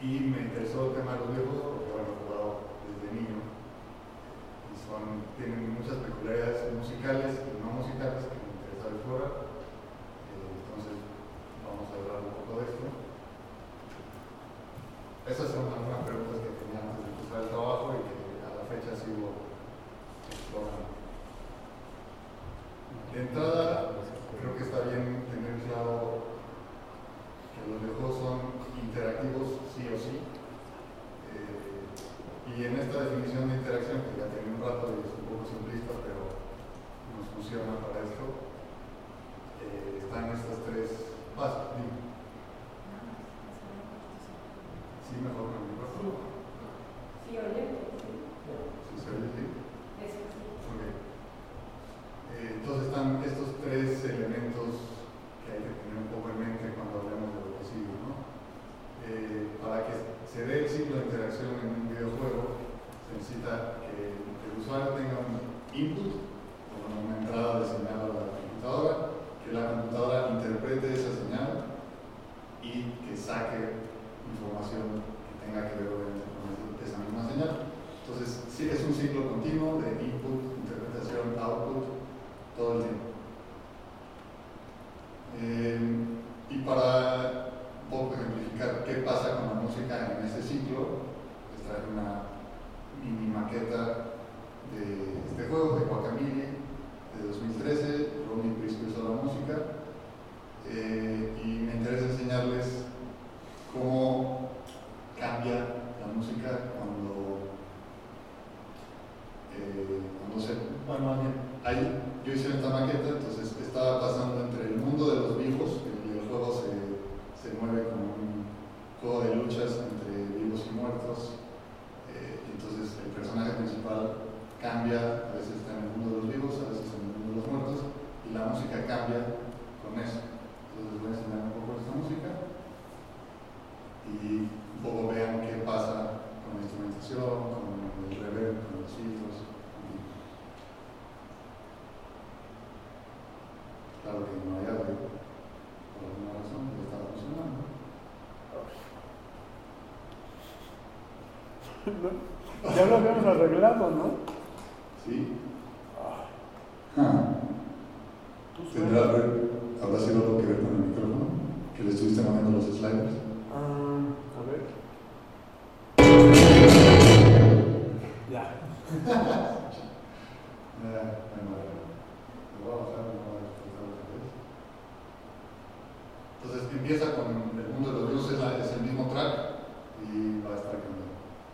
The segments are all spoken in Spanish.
Y me interesó el tema de los videojuegos porque, bueno, he jugado desde niño y tienen muchas peculiaridades musicales y no musicales que me interesa explorar. Entonces, vamos a hablar un poco de esto. Esas son algunas preguntas que tenía antes de empezar el trabajo y que a la fecha sigo explorando. De entrada, creo que está bien tener claro que los videojuegos son interactivos sí o sí. Y en esta definición de interacción, que ya tiene un rato y es un poco simplista, pero nos funciona para esto, están estas tres bases. Sí, mejor con el micrófono. Sí, oye. Sí, se oye, sí. Eso sí. Okay. Entonces están estos tres elementos que hay que tener un poco en mente cuando hablamos de lo que sigue, ¿no? Para que se dé el ciclo de interacción en un videojuego, se necesita que el usuario tenga un input, como una entrada de señal a la computadora, que la computadora interprete esa señal y que saque información que tenga que ver con esa misma señal. Entonces, sí, es un ciclo continuo de input, interpretación, output, todo el tiempo. Y para un poco ejemplificar qué pasa con la música en ese ciclo, les traje una mini maqueta de este juego, de Guacamelee, de 2013. Ronnie Prisco hizo la música. Y me interesa enseñarles cómo cambia la música cuando bueno, yo hice esta maqueta, entonces estaba pasando entre el mundo de los vivos, el videojuego se mueve como un juego de luchas entre vivos y muertos, entonces el personaje principal cambia, a veces está en el mundo de los vivos, a veces en el mundo de los muertos, y la música cambia con eso. Entonces les voy a enseñar un poco esta música y un poco vean qué pasa con la instrumentación, con el reverb, con los filtros. Claro que no hay audio, por alguna razón, no estaba funcionando. Ya lo habíamos arreglado, ¿no? Sí. ¿Habrá sido algo que ver con el micrófono? ¿Que le estuviste moviendo los sliders? A ver. Ya. Entonces empieza con el mundo de los vivos, es el mismo track y va a estar cambiando.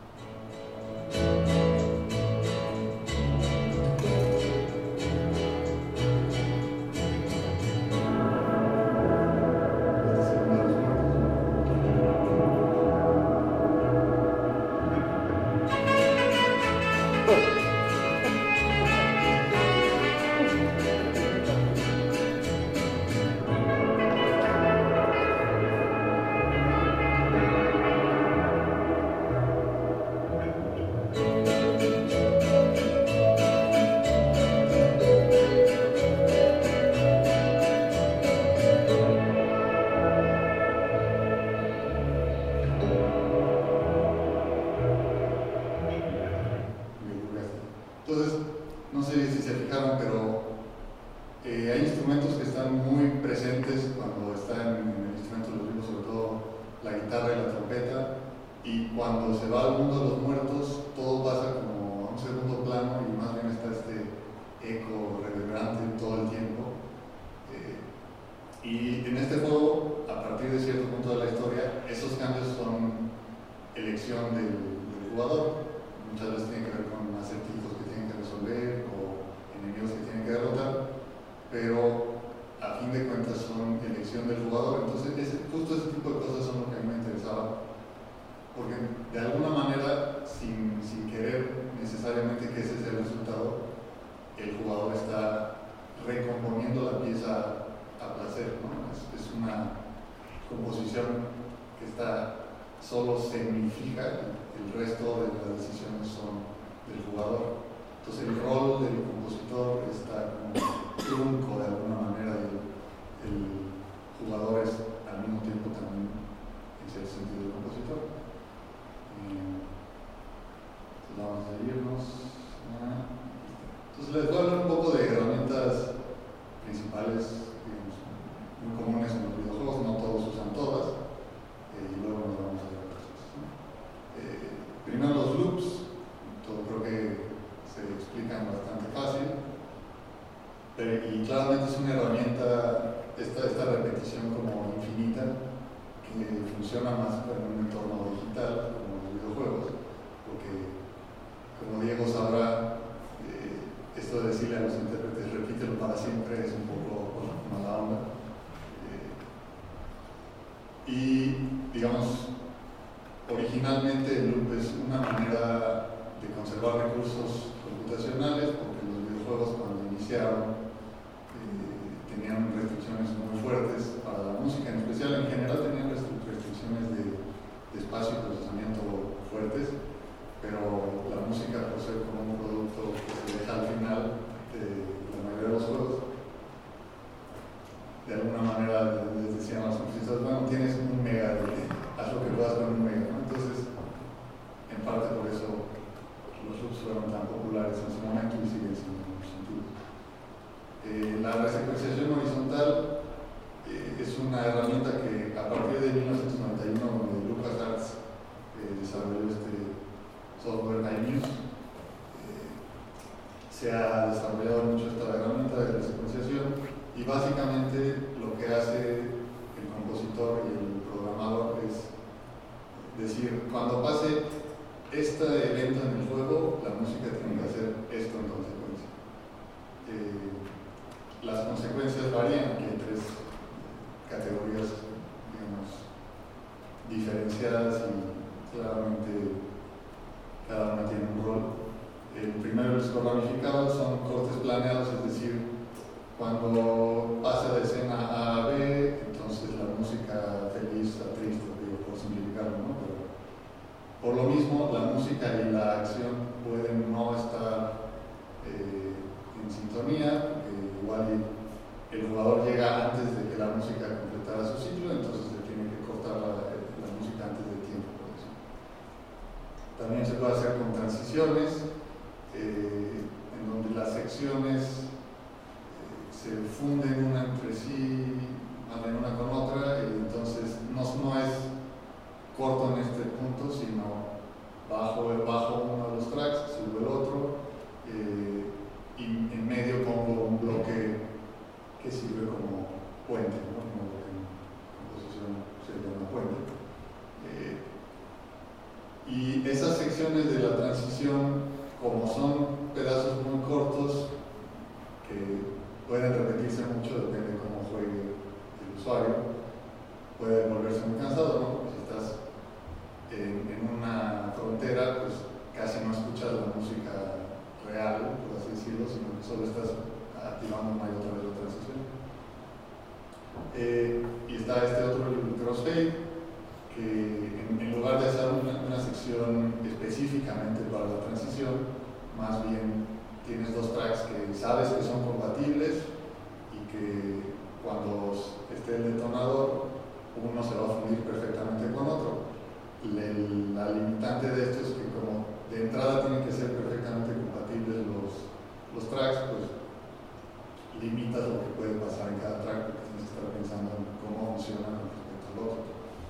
Entonces, no sé si se fijaron, pero hay instrumentos que están muy presentes cuando están en el instrumento de los vivos, sobre todo la guitarra y la trompeta, y cuando se va al mundo de los muertos, todo pasa como a un segundo plano y más bien está este eco reverberante todo el tiempo. Y en este juego, a partir de cierto punto de la historia, esos cambios son elección del jugador. Muchas veces tienen que ver con acertijos que tienen que resolver o enemigos que tienen que derrotar, pero a fin de cuentas son elección del jugador. Entonces, justo ese tipo de cosas son lo que a mí me interesaba, porque de alguna manera, sin querer necesariamente que ese sea el resultado, el jugador está recomponiendo la pieza a placer, ¿no? Es una composición que solo semnifica, el resto de las decisiones son del jugador. Entonces el rol del compositor está como trunco de alguna manera y el jugador es al mismo tiempo también en cierto sentido el compositor. más en un entorno digital como los videojuegos, porque como Diego sabrá, esto de decirle a los intérpretes repítelo para siempre es un poco mala onda. Y digamos, originalmente el loop es una manera de conservar recursos computacionales, porque los videojuegos cuando iniciaron tenían restricciones muy fuertes para la música, en especial en general tenían restricciones de espacio y procesamiento fuertes, pero la música, por ser como un producto que se deja al final de la mayoría de los juegos, de alguna manera les decían a los compositores, bueno, tienes un mega, haz lo que puedas con un mega, ¿no? Entonces, en parte por eso los loops fueron tan populares en su momento y siguen siendo muy sentidos. La resecuenciación horizontal es una herramienta que a partir de 1991, donde LucasArts desarrolló este software iMuse, se ha desarrollado mucho esta herramienta de resecuenciación y básicamente lo que hace el compositor y el programador es decir, cuando pase este evento en el juego, la música tiene que hacer esto en consecuencia. Las consecuencias varían, aquí hay tres categorías, digamos, diferenciadas y claramente cada una tiene un rol. El primero, los ramificados, son cortes planeados, es decir, cuando pasa de escena A a B, entonces la música feliz a triste, digo, por simplificarlo, ¿no? Pero por lo mismo, la música y la acción pueden no estar en sintonía, porque igual el jugador llega antes de que la música completara su ciclo, entonces se tiene que cortar la música antes del tiempo. Por eso. También se puede hacer con transiciones, en donde las secciones se funden una entre sí, van una con otra, y entonces no es corto en este punto, sino bajo uno de los tracks, subo el otro, y en medio pongo un bloque que sirve como puente, ¿no? Como lo que en composición se llama puente. Y esas secciones de la transición, como son pedazos muy cortos, que pueden repetirse mucho, depende de cómo juegue el usuario, puede volverse muy cansado, ¿no? Porque si estás en una frontera, pues casi no escuchas la música real, por así decirlo, sino que solo estás activando una y otra vez la transición. Y está este otro, el crossfade, que en lugar de hacer una sección específicamente para la transición, más bien tienes dos tracks que sabes que son compatibles y que cuando esté el detonador, uno se va a fundir perfectamente con otro. La limitante de esto es que como de entrada tienen que ser perfectamente compatibles los tracks, pues limitas lo que puede pasar en cada track, porque tienes que estar pensando en cómo funciona con respecto al otro.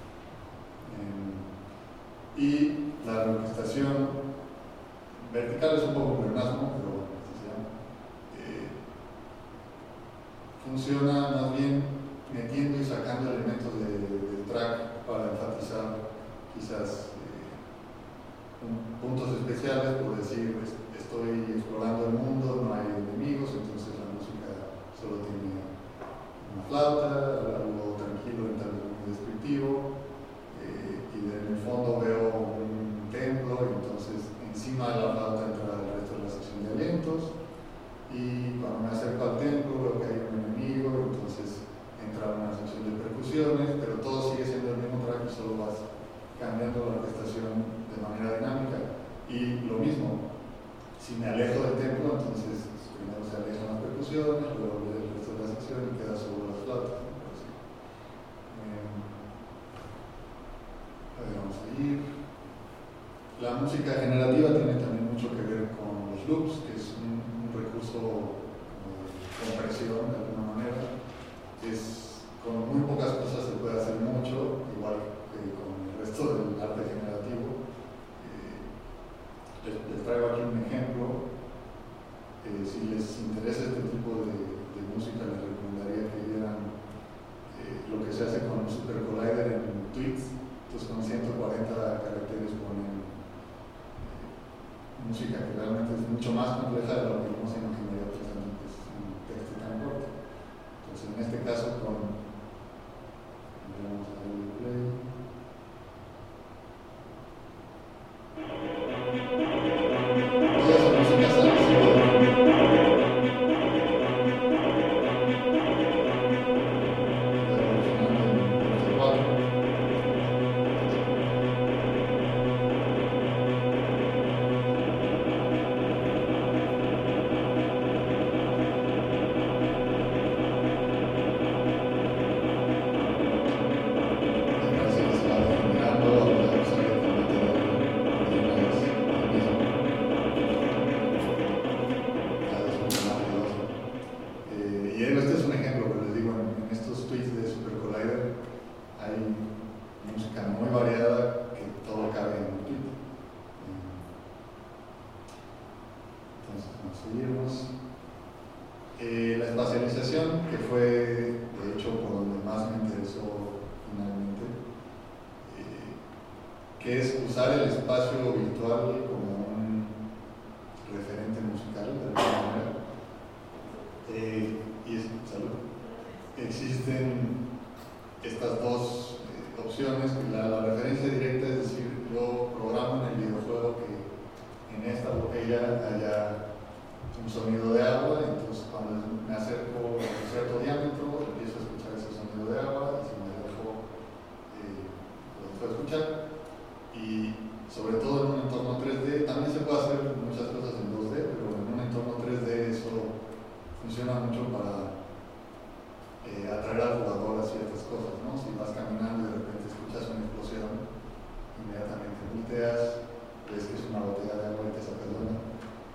Y la reorquestación vertical es un poco pleonasmo, pero así se llama. Funciona más bien metiendo y sacando elementos del track para enfatizar quizás puntos especiales, por decir, estoy explorando el mundo, no hay enemigos, entonces la música solo tiene una flauta, algo tranquilo, tal vez muy descriptivo, y en el fondo veo un templo, y entonces encima de la flauta entra el resto de la sección de alientos, y cuando me acerco al templo veo que hay un enemigo, entonces entra una sección de percusiones, pero todo sigue siendo el mismo track y solo vas cambiando la orquestación de manera dinámica. Y lo mismo, si me alejo del templo, entonces primero se alejan las percusiones, luego el resto de la sección y queda solo las flautas. Vamos a ir. La música generativa tiene también mucho que ver con los loops, que es un recurso de compresión de alguna manera. Con muy pocas cosas se puede hacer mucho, igual que con el resto del arte generativo. Les traigo aquí un ejemplo. Si les interesa este tipo de música, les recomendaría que vieran lo que se hace con Super Collider en Tweets. Entonces, cuando música que realmente es mucho más compleja de lo que vemos en ingeniería pensando que es un texto tan corto. Entonces, en este caso, vamos a darle play. La espacialización, que fue de hecho por donde más me interesó finalmente, que es usar el espacio virtual como un referente musical de alguna manera. Salud. Existen estas dos opciones. La referencia directa, es decir, yo programo en el videojuego que en esta botella haya un sonido de agua, entonces cuando me acerco a un cierto diámetro empiezo a escuchar ese sonido de agua, y si me alejo lo dejo de escuchar. Y sobre todo en un entorno 3D, también se puede hacer muchas cosas en 2D, pero en un entorno 3D eso funciona mucho para atraer al jugador a ciertas cosas, ¿no? Si vas caminando y de repente escuchas una explosión, inmediatamente volteas, ves que es una botella de agua y te sacas de una.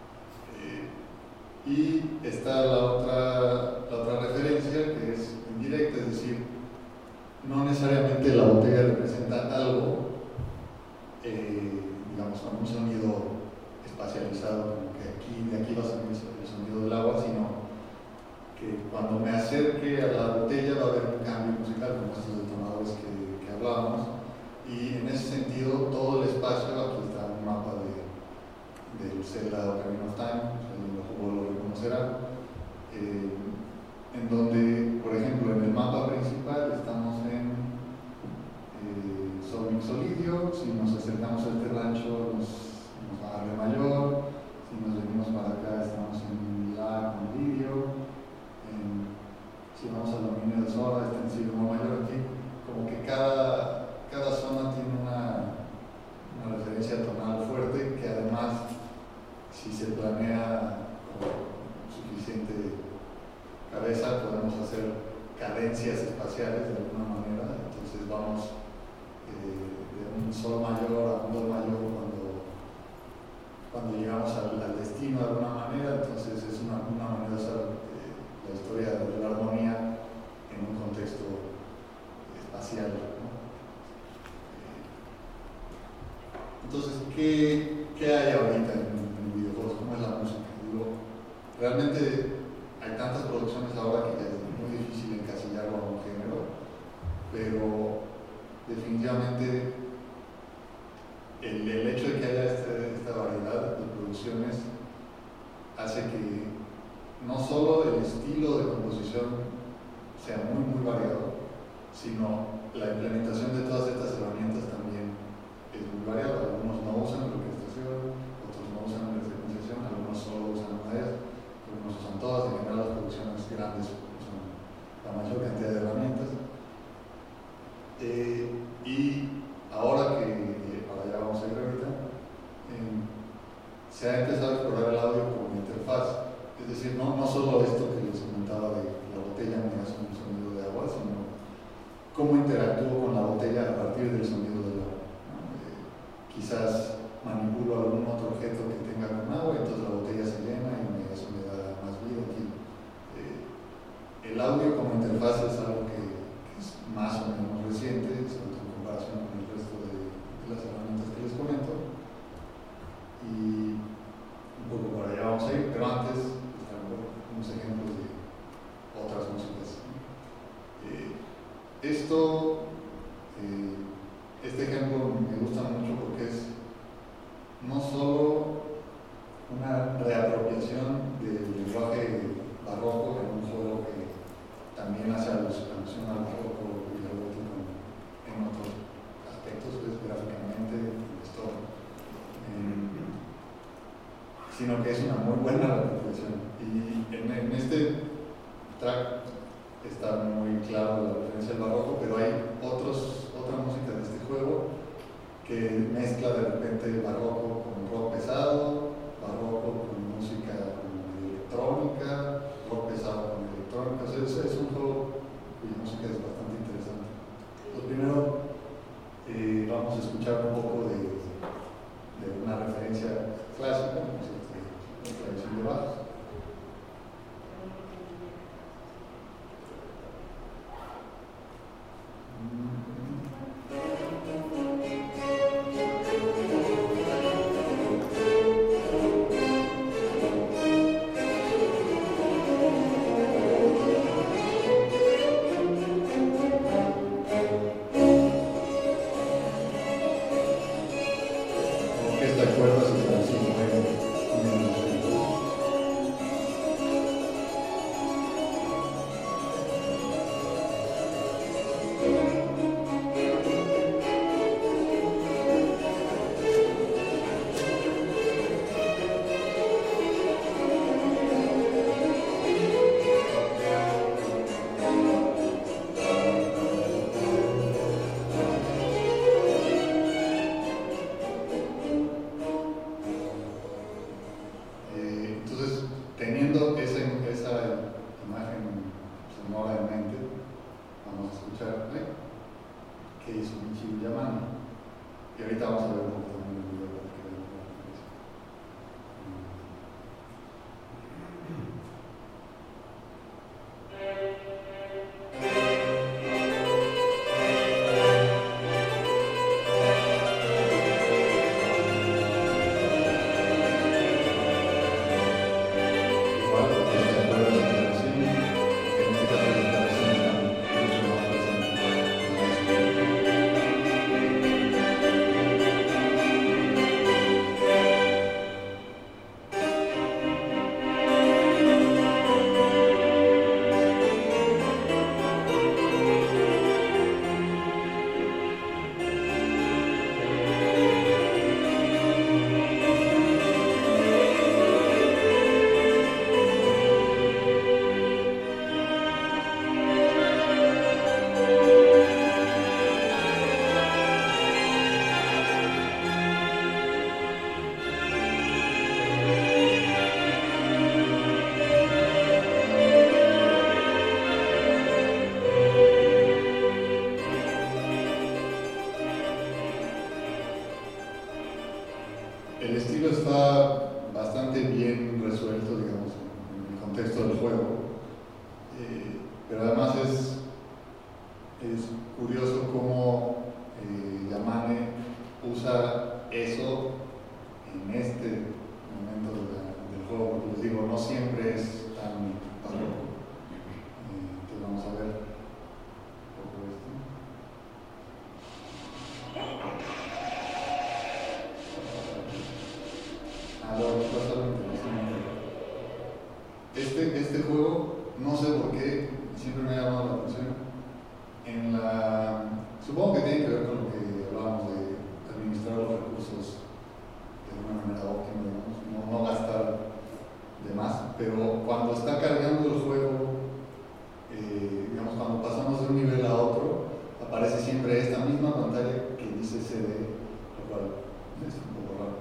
Y está la otra referencia, que es indirecta, es decir, no necesariamente la botella representa algo, digamos, con un sonido espacializado, como que de aquí va a salir el sonido del agua, sino que cuando me acerque a la botella va a haber un cambio musical, como estos detonadores que hablábamos, y en ese sentido todo el espacio, aquí está un mapa del Zelda Ocarina of Time, lo reconocerá, en donde, por ejemplo, en el mapa principal estamos en Sol Mixolidio. Si nos acercamos a este rancho nos va a Re mayor, si nos venimos para acá estamos en La con Lidio, si vamos al dominio de Sora está en Si Bemol mayor. Aquí como que cada zona tiene una referencia tonal fuerte, que además, si se planea suficiente cabeza, podemos hacer cadencias espaciales de alguna manera. Entonces vamos de un sol mayor a un do mayor cuando llegamos al destino de alguna manera. Entonces es una manera de hacer la historia de la armonía en un contexto espacial, ¿no? Entonces, ¿qué hay ahorita en videojuegos? ¿Cómo es la música? Realmente hay tantas producciones ahora que ya es muy difícil encasillarlo a un género, pero definitivamente el hecho de que haya esta variedad de producciones hace que no solo el estilo de composición sea muy variado, sino la implementación de todas estas herramientas también es muy variada. Algunos no usan orquestación, otros no usan secuenciación, algunos solo usan melodías, algunos usan todas. En general las producciones grandes usan la mayor cantidad de herramientas. Y ahora que, para allá vamos a ir ahorita, se ha empezado a explorar el audio como interfaz. Es decir, no solo esto que les comentaba de la botella me hace un sonido de agua, sino cómo interactúo con la botella a partir del sonido del agua, ¿no? Quizás manipulo algún otro objeto que tenga con agua, entonces la botella se llena y eso me da más vida. El audio como interfaz es algo que es más o menos reciente, sobre todo en comparación con el resto de las herramientas que les comento. Y un poco por allá vamos a ir, pero antes unos ejemplos de otras músicas. Este ejemplo me gusta mucho porque es no solo una reapropiación del lenguaje barroco en un juego que también hace alusión al barroco y al gótico en otros aspectos, pues, gráficamente, en la historia. Sino que es una muy buena reapropiación. Y en este track está muy claro la referencia al barroco, pero hay otra música de este juego que mezcla de repente barroco con rock pesado, barroco con música electrónica, rock pesado con electrónica. O sea, es un juego cuya música es bastante interesante. Lo primero, vamos a escuchar un poco de una referencia clásica, como es la tradición de Bach. Orquesta de cuerdas y tradición entonces, teniendo esa imagen sonora en mente, vamos a escuchar qué hizo Michiru Yamane. Y ahorita vamos a ver un poco también el video para que vean la referencia. Igual, orquesta de cuerdas y tradición, que en este caso las tradiciones están mucho más El estilo está bastante bien resuelto, digamos, en el contexto del juego, pero además es curioso cómo Yamane usa eso en este momento del juego, porque les digo, no siempre es tan barroco. Entonces vamos a ver un poco esto. Ahora pasa algo interesante. Este juego, no sé por qué, siempre me ha llamado la atención. Supongo que tiene que ver con lo que hablábamos de administrar los recursos de una manera óptima, digamos, no gastar de más, pero cuando está cargando el juego, digamos, cuando pasamos de un nivel a otro, aparece siempre esta misma pantalla que dice CD, lo cual es un poco raro.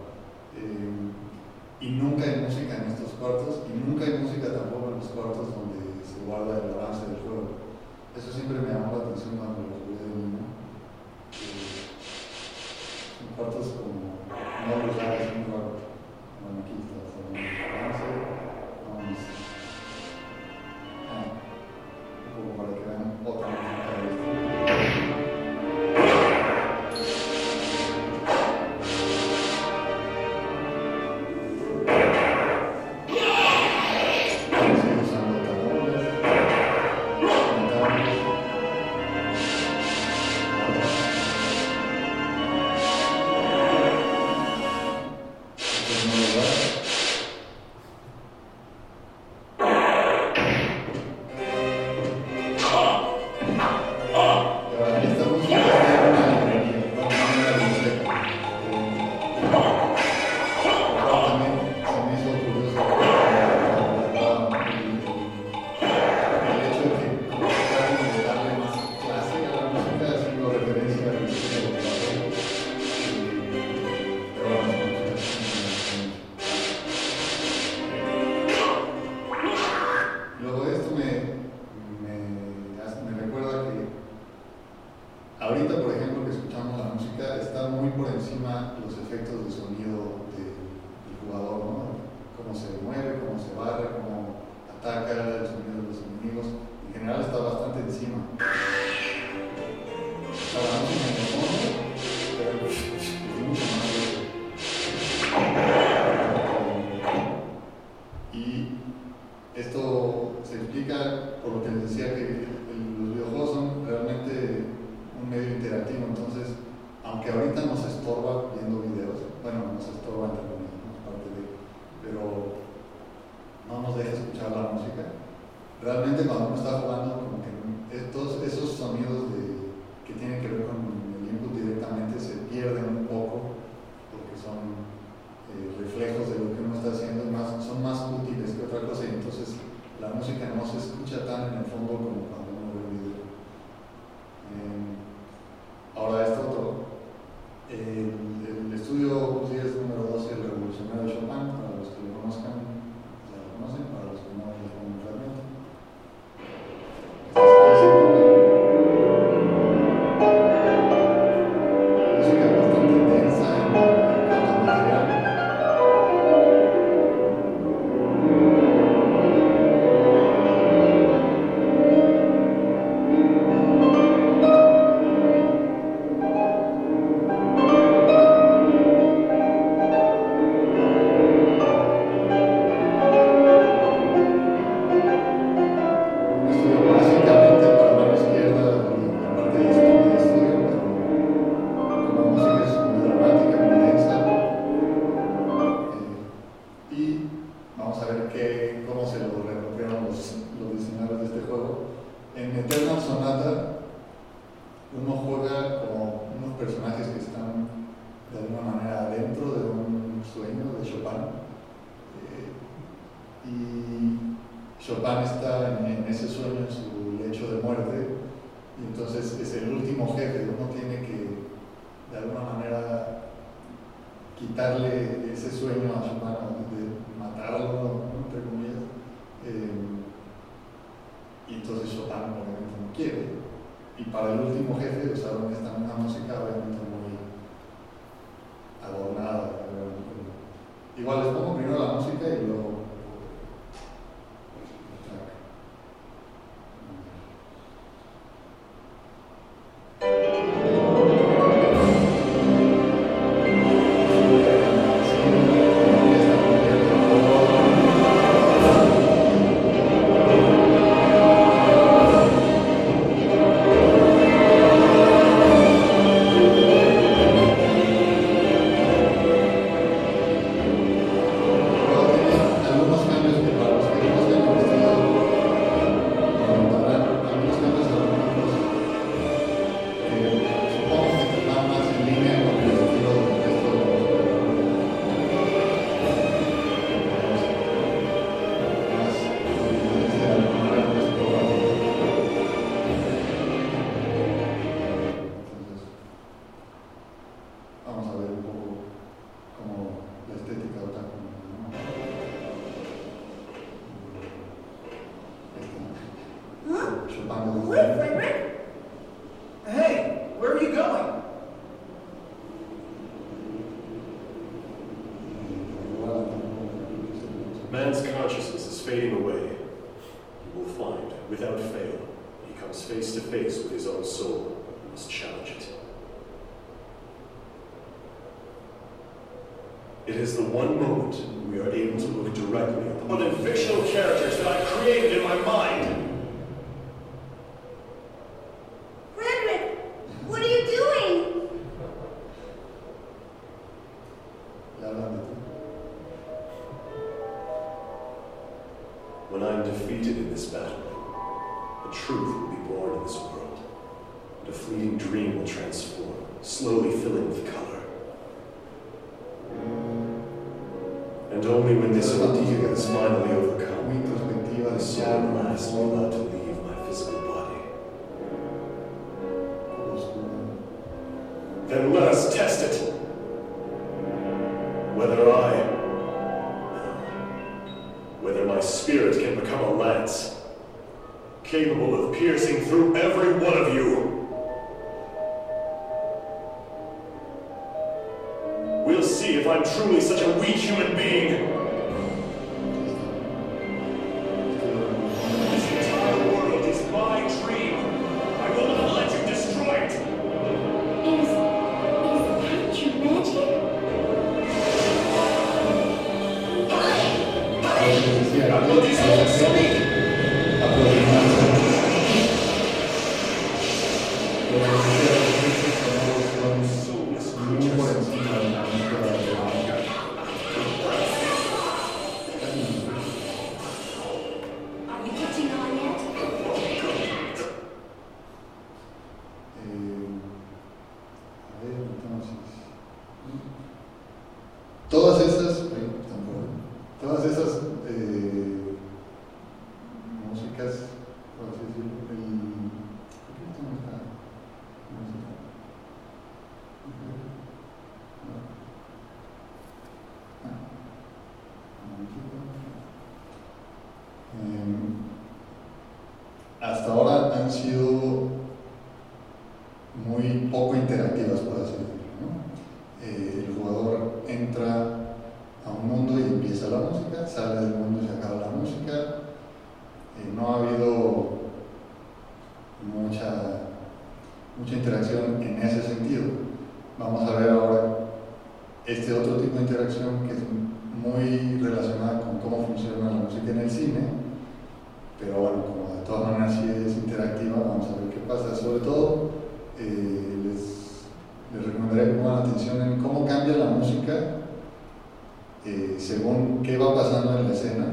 Y nunca hay música en estos cuartos, y nunca hay música tampoco en los cuartos donde se guarda el avance del juego. Eso siempre me llamó la atención cuando lo jugué de niño. Son cuartos como no lugares, muy raros. Bueno, aquí está el avance. Vamos. Un poco para que vean otra música de esto. los efectos de sonido del jugador, ¿no? Cómo se mueve, cómo se barre, cómo ataca, el sonido de los enemigos. En general está bastante encima. Está la música en el fondo, pero es mucho más lejos. Y esto se explica por lo que les decía que los videojuegos son realmente un medio interactivo, entonces aunque ahorita nos estorba viendo videos, bueno, nos estorba entre comillas, ¿no? Parte de, pero no nos deja escuchar la música. Realmente cuando uno está jugando, como que todos esos sonidos que tienen que ver con el input directamente se pierden un poco porque son reflejos de lo que uno está haciendo, son más útiles que otra cosa, y entonces la música no se escucha tan en el fondo como cuando uno ve el video. Ahora esto otro. El estudio Buziers número 12, el revolucionario de Chopin, para los que lo conozcan, ya lo conocen, para los que no lo conocen realmente. Música bastante densa en cuanto al material. Chopin está en ese sueño, en su lecho de muerte, y entonces es el último jefe. Uno tiene que, de alguna manera, quitarle ese sueño a Chopin, de matarlo, ¿no? Entre comillas. Y entonces Chopin obviamente no quiere. Y para el último jefe usaron esta misma música, obviamente muy adornada. Igual les pongo primero la música y luego Man's consciousness is fading away. He will find, without fail, he comes face to face with his own soul and must challenge it. It is the one moment we are able to look directly upon the fictional characters that I created in my mind. Frederick, what are you doing? When I am defeated in this battle, a truth will be born in this world, and a fleeting dream will transform, slowly filling with color. And only when this ordeal is finally overcome, the soul at last will be allowed to leave my physical body. Then let us test it. Whether my spirit can become a lance, capable of piercing through every one of you. We'll see if I'm truly such a weak human being. This entire world is my dream. I will not let you destroy it. Is that your magic? I will dissolve Sonic. Muy por encima de la música de la música. Are you catching on yet? A ver, entonces. Todas esas, todas esas músicas, por así decirlo, ¿por qué esto no está? Hasta ahora han sido muy poco interactivas, por así decirlo, ¿no? El jugador entra a un mundo y empieza la música, sale del mundo y se acaba la música. No ha habido mucha interacción en ese sentido. Vamos a ver ahora este otro tipo de interacción que es muy relacionada con cómo funciona la música en el cine, pero bueno, como de todas maneras sí es interactiva, vamos a ver qué pasa. Sobre todo, les recomendaría que pongan atención en cómo cambia la música según qué va pasando en la escena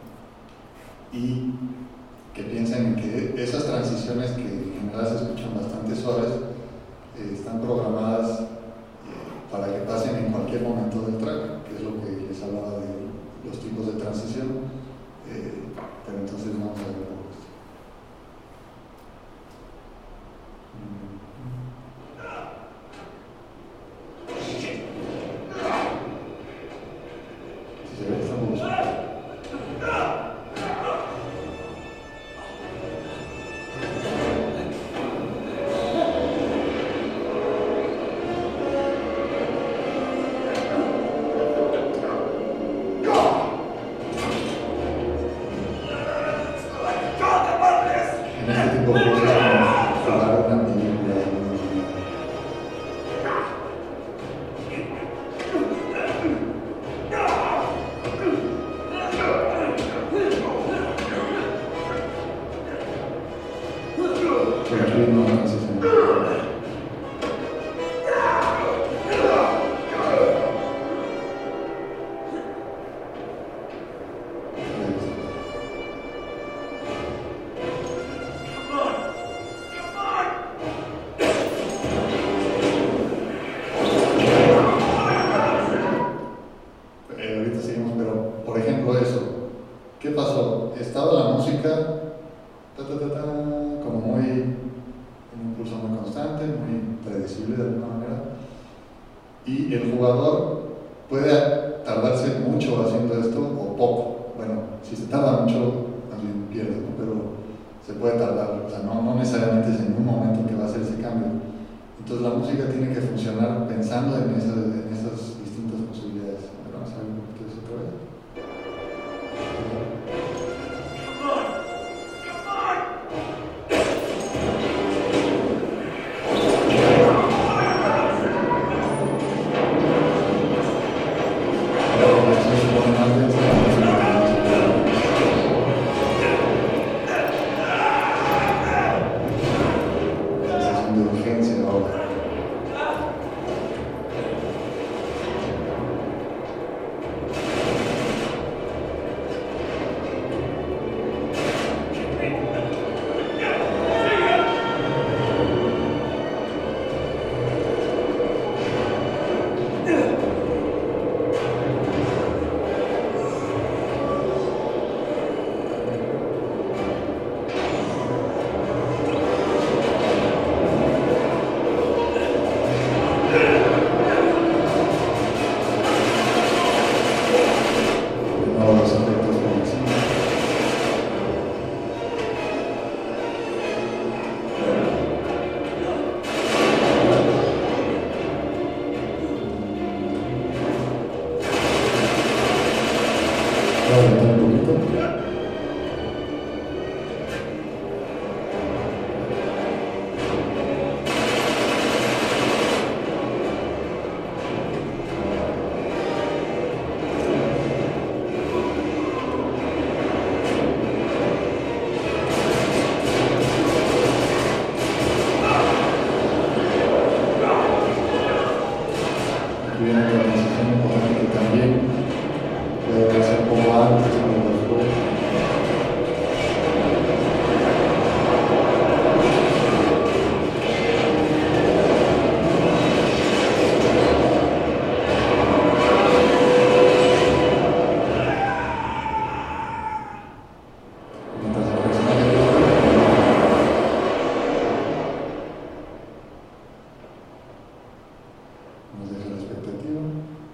y que piensen en que esas transiciones que en general se escuchan bastante suaves están programadas para que pasen en cualquier momento del track, que es lo que les hablaba de los tipos de transición, pero entonces vamos a ver un poco esto. Si se ve, estamos... En este tipo de cosas como jugar una película. Pero aquí no necesariamente. Ahorita seguimos, pero por ejemplo eso, ¿qué pasó? Estaba la música como muy, en un pulso muy constante, muy predecible de alguna manera, y el jugador puede tardarse mucho haciendo esto o poco. Bueno, si se tarda mucho, más bien pierde, ¿no? Pero se puede tardar, o sea, no necesariamente es en un momento que va a hacer ese cambio. Entonces la música tiene que funcionar pensando en esas distintas posibilidades. Vamos a ver un poquito de eso otra vez. Sensación de urgencia ahora. un poquito. Aquí viene la transición importante que también puede ser como antes como después. Mientras el personaje nos deja la expectativa.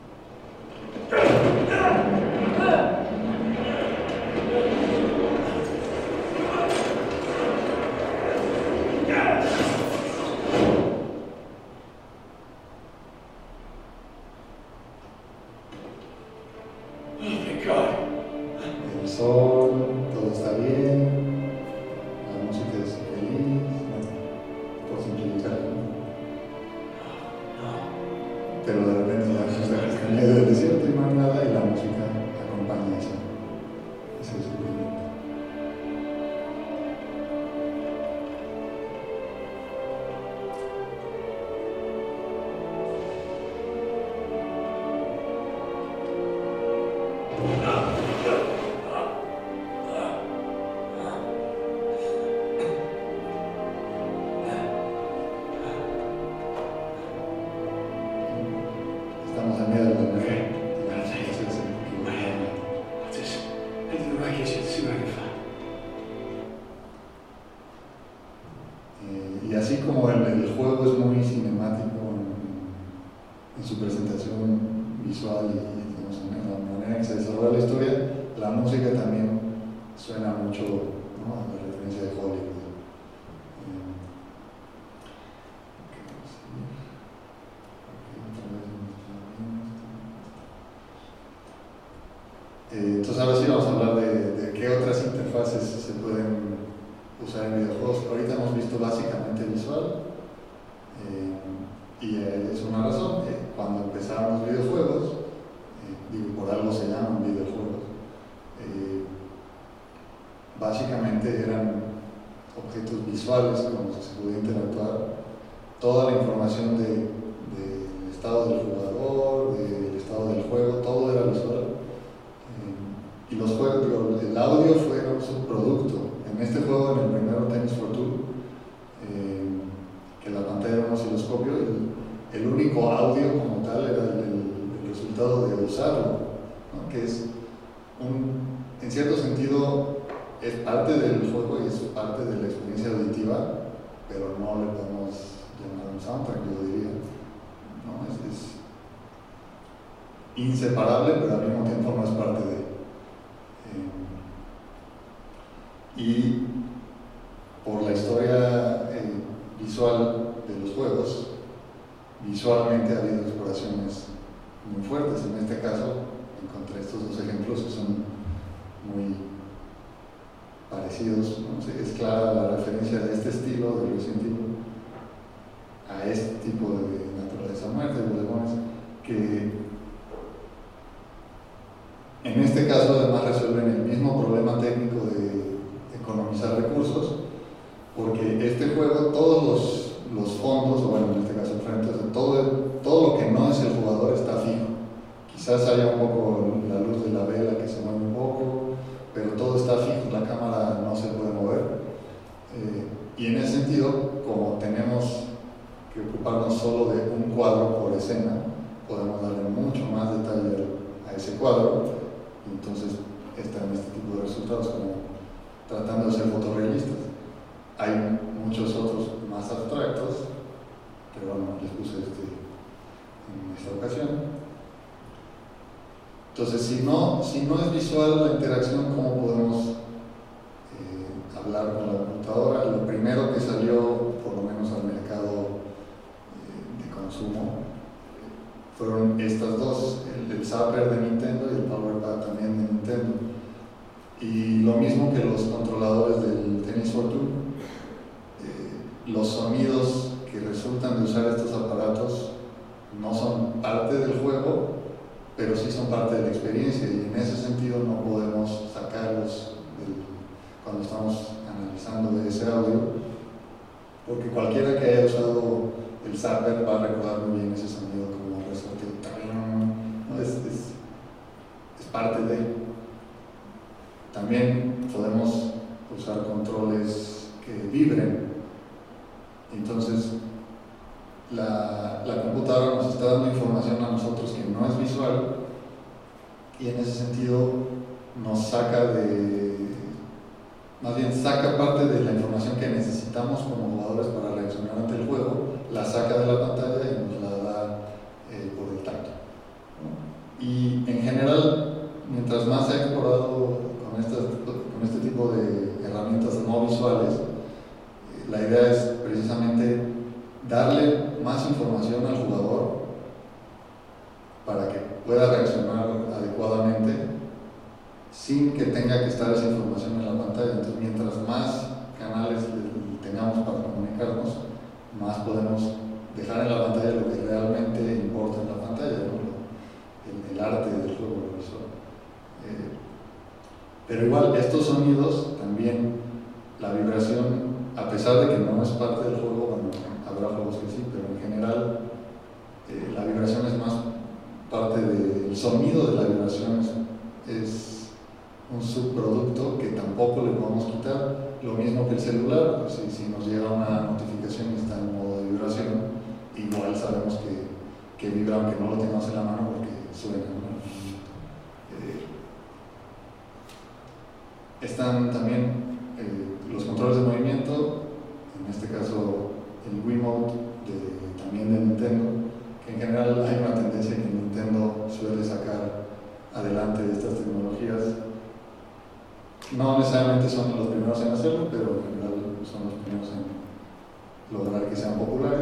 Thank God. El sol, todo está bien, la música es feliz, por simplificar. Pero de repente la música está en medio del desierto y no hay nada y la música acompaña ese descubrimiento. Estamos en medio de la música. Just head to the wreckage and see what I can find. Y así como el juego es muy cinemático en su presentación visual y digamos, en la manera en que se desarrolla la historia, la música también suena mucho, ¿no?, a la referencia de Hollywood. Entonces ahora sí vamos a hablar de qué otras interfaces se pueden usar en videojuegos. Ahorita hemos visto básicamente visual, y es una razón. Cuando empezaron los videojuegos, digo, por algo se llaman videojuegos, básicamente eran objetos visuales con los que se podía interactuar. Toda la información del estado del jugador, del estado del juego, todo era visual. Y los juegos, digo, el audio fue un subproducto. En este juego, en el primero Tennis for Two, que la pantalla era un osciloscopio, el único audio como tal era el resultado de usarlo, ¿no?, que es en cierto sentido es parte del juego y es parte de la experiencia auditiva, pero no le podemos llamar un soundtrack, yo diría, ¿no? Es inseparable, pero al mismo tiempo no es parte de. Y por la historia visual de los juegos, visualmente ha habido exploraciones muy fuertes. En este caso encontré estos dos ejemplos que son muy parecidos, ¿no? Es clara la referencia de este estilo de Resident Evil a este tipo de naturaleza muerta, de bodegones, que en este caso además resuelven el mismo problema técnico de economizar recursos, porque este juego, todos los fondos, o bueno, en este caso el frente, todo lo que no es el jugador está fijo. Quizás haya un poco la luz de la vela que se mueve un poco, pero todo está fijo, la cámara no se puede mover. Y en ese sentido, como tenemos que ocuparnos solo de un cuadro por escena, podemos darle mucho más detalle a ese cuadro, y entonces están este tipo de resultados, como tratando de ser fotorrealistas. Hay muchos otros más abstractos, pero bueno, les puse en esta ocasión. Entonces, si no es visual la interacción, ¿cómo podemos hablar con la computadora? Lo primero que salió, por lo menos al mercado de consumo, fueron estas dos, el Zapper de Nintendo y el PowerPad también de Nintendo. Y lo mismo que los controladores del Tennis Fortune, los sonidos que resultan de usar estos aparatos no son parte del juego, pero sí son parte de la experiencia, y en ese sentido no podemos sacarlos cuando estamos analizando de ese audio, porque cualquiera que haya usado el Zapper va a recordar muy bien ese sonido como resorte, ¿no? Es parte de él. También podemos usar controles que vibren. Entonces, la computadora nos está dando información a nosotros que no es visual, y en ese sentido nos saca saca parte de la información que necesitamos como jugadores para reaccionar ante el juego, la saca de la pantalla y nos la da por el tacto, ¿no? Y en general, mientras más se ha explorado con este tipo de herramientas no visuales, la idea es precisamente darle más información al jugador para que pueda reaccionar adecuadamente sin que tenga que estar esa información en la pantalla. Entonces, mientras más canales tengamos para comunicarnos, más podemos dejar en la pantalla lo que realmente importa en la pantalla, ¿no? El arte del juego, lo visual. Pero igual, estos sonidos también, la vibración, a pesar de que no es parte del juego, bueno, habrá juegos que sí, pero en general la vibración es más parte del sonido de la vibración, es un subproducto que tampoco le podemos quitar. Lo mismo que el celular, pues, si nos llega una notificación y está en modo de vibración, igual sabemos que vibra aunque no lo tengamos en la mano porque suena, ¿no? Están también los controles de movimiento, en este caso el Wiimote también de Nintendo, que en general hay una tendencia que Nintendo suele sacar adelante de estas tecnologías. No necesariamente son los primeros en hacerlo, pero en general son los primeros en lograr que sean populares.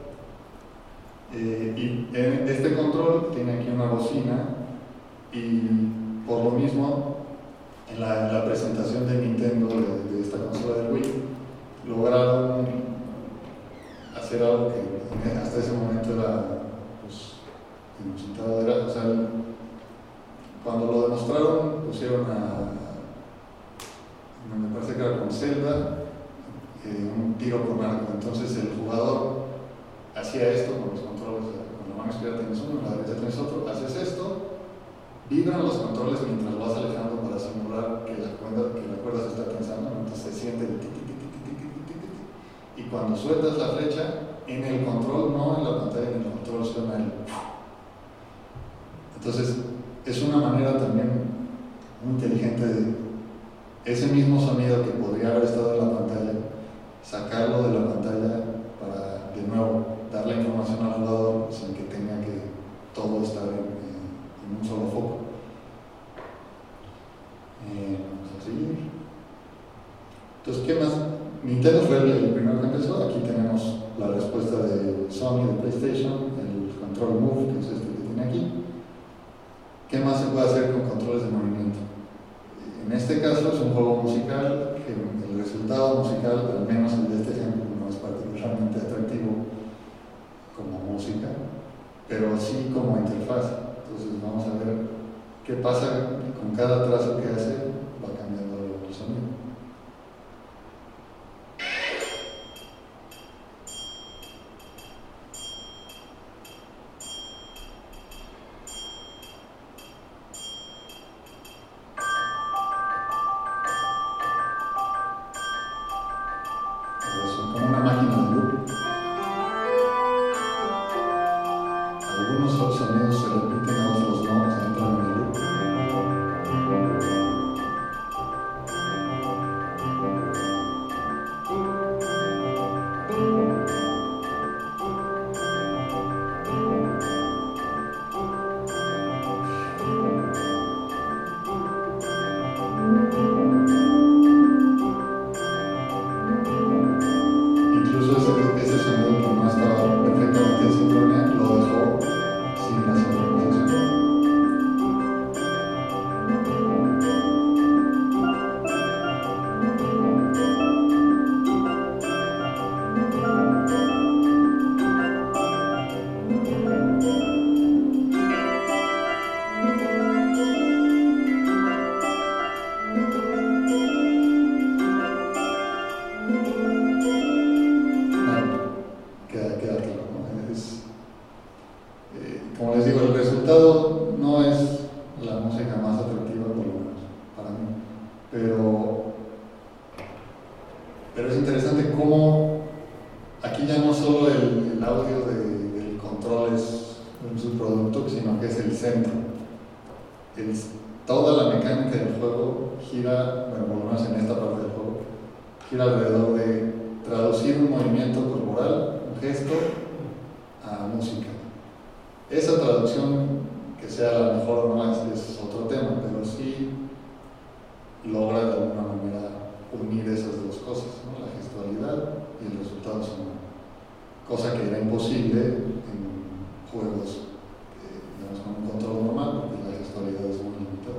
Y este control tiene aquí una bocina, y por lo mismo en la presentación de Nintendo de esta consola del Wii lograron hacer algo que hasta ese momento era, pues, inusitado. O sea, cuando lo demostraron, pusieron me parece que era con Zelda, un tiro con arco. Entonces el jugador hacía esto con los controles, con la mano izquierda tienes uno, la derecha tienes otro, haces esto, vibran los controles mientras lo vas alejando para simular que la cuerda se está tensando, entonces se siente el tic, tic, tic, tic, tic, tic, tic, tic, y cuando sueltas la flecha, en el control, no en la pantalla, en el control suena el... Entonces es una manera también muy inteligente de ese mismo sonido que podría haber estado en la pantalla, sacarlo de la pantalla para, de nuevo, dar la información al jugador sin que tenga que todo estar en un solo foco. Vamos a seguir. Entonces, ¿qué más? Nintendo fue el primero que empezó. Aquí tenemos la respuesta de Sony, de PlayStation, el Control Move, que es este que tiene aquí. ¿Qué más se puede hacer con controles de movimiento? En este caso es un juego musical, que el resultado musical, al menos el de este ejemplo, no es particularmente atractivo como música, pero sí como interfaz. Entonces vamos a ver qué pasa con cada trazo que hace, va cambiando el sonido. Como una máquina de loop. Algunos sonidos se repiten, otros no, entran en el loop. resultado no es la música más atractiva, por lo menos para mí, pero es interesante cómo aquí ya no solo el audio del control es un subproducto, sino que es el centro. Toda la mecánica del juego gira, bueno, por lo menos en esta parte del juego, gira alrededor de traducir un movimiento corporal, un gesto, a música. Esa traducción, que sea la mejor o no, es otro tema, pero sí logra de alguna manera unir esas dos cosas, ¿no? La gestualidad y el resultado sonoro. Cosa que era imposible en juegos, digamos, con un control normal, porque la gestualidad es muy limitada.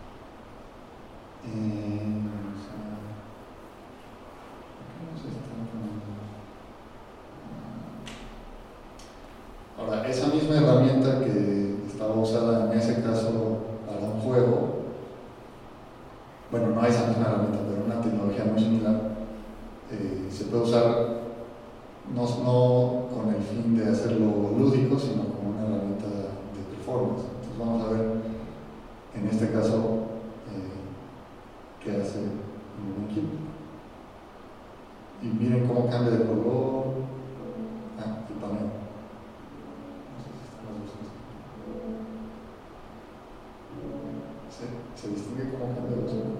Ahora, esa misma herramienta que estaba usada en ese caso para un juego, bueno, no esa misma herramienta, pero una tecnología muy similar, se puede usar no con el fin de hacerlo lúdico, sino como una herramienta de performance. Entonces vamos a ver en este caso qué hace un equipo. Y miren cómo cambia de color. El paneo. Se distingue cómo cambia de color.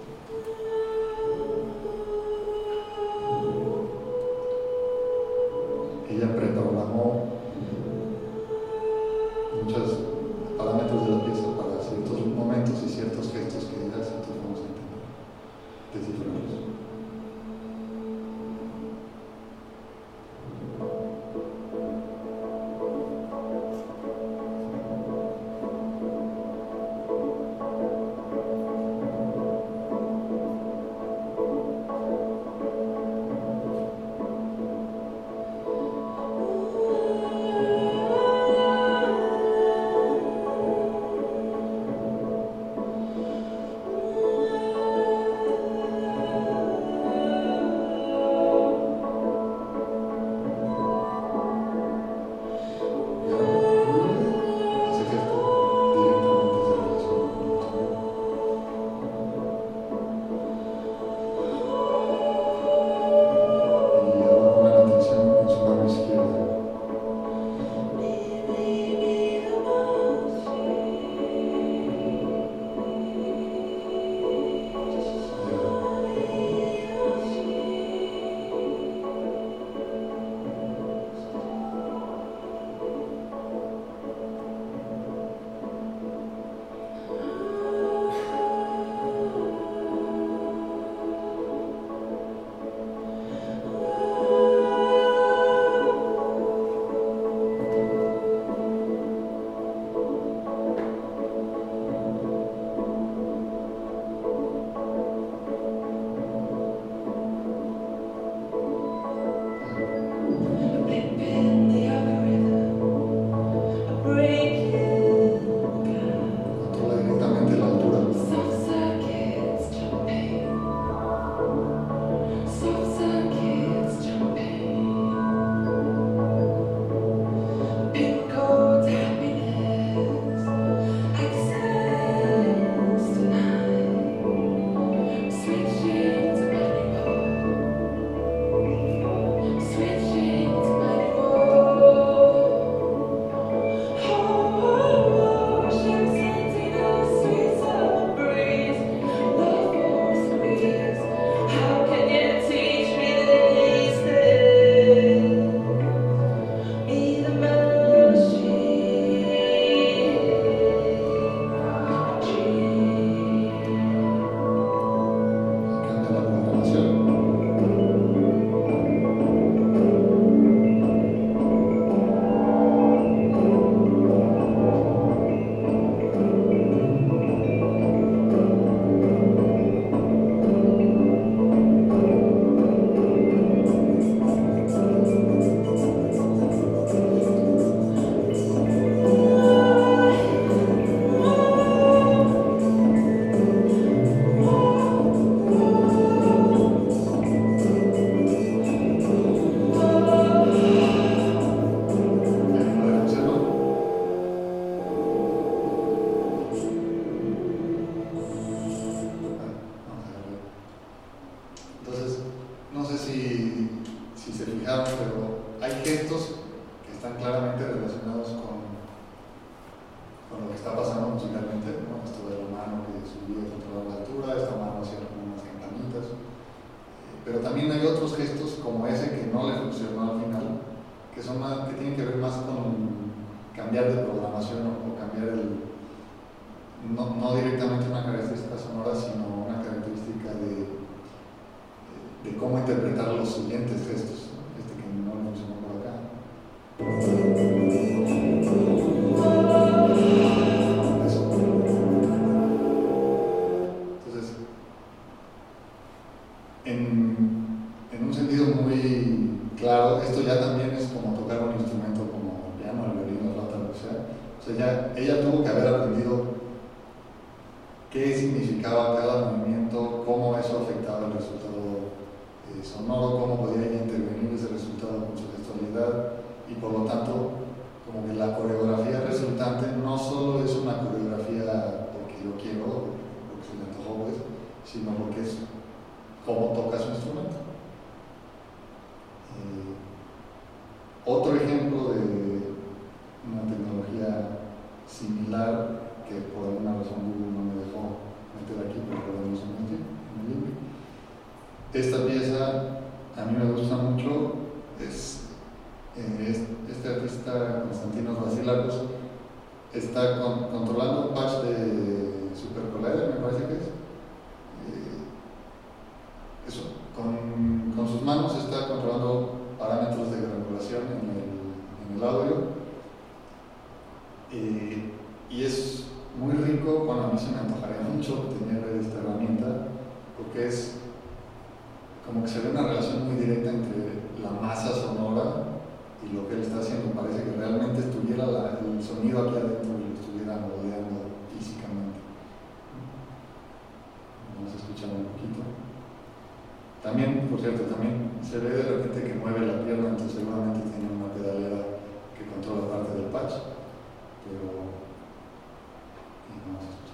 Ella preprogramó muchos parámetros de la pieza para ciertos momentos y ciertos gestos que ella hace, entonces vamos a intentar descifrarlos. está pasando musicalmente, ¿no? Esto de la mano que subía y controlaba la altura, esta mano hacía como unas campanitas. Pero también hay otros gestos como ese que no le funcionó al final, que son más, que tienen que ver más con cambiar de programación o cambiar no directamente una característica sonora, sino una característica de cómo interpretar los siguientes gestos, ¿no? Este que no le funcionó por acá. Eso. Entonces, en un sentido muy claro, esto ya también es como tocar un instrumento como el piano, el violín, la flauta, lo que sea. O sea, ya ella tuvo que haber aprendido qué significaba cada movimiento, cómo eso afectaba el resultado sonoro, cómo podía ella intervenir ese resultado con su gestualidad, y por lo tanto, como que la coreografía resultante no solo es una coreografía porque yo quiero, porque se le antojó, pues, sino porque es cómo toca su instrumento. Otro ejemplo de una tecnología similar que por alguna razón Google no me dejó meter aquí, pero podemos meter en el link. Esta pieza a mí me gusta mucho, es este artista Konstantinos Vasilakos está controlando un patch de Super Collider, me parece que es. Eso, con sus manos está controlando parámetros de granulación en el audio. Y es muy rico. Bueno, a mí se me antojaría mucho tener esta herramienta, porque es como que se ve una relación muy directa entre la masa sonora y lo que él está haciendo. Parece que realmente estuviera el sonido aquí adentro y lo estuviera modeando físicamente. Vamos a escuchar un poquito. También, por cierto, también se ve de repente que mueve la pierna, entonces seguramente tiene una pedalera que controla parte del patch, pero vamos a escuchar.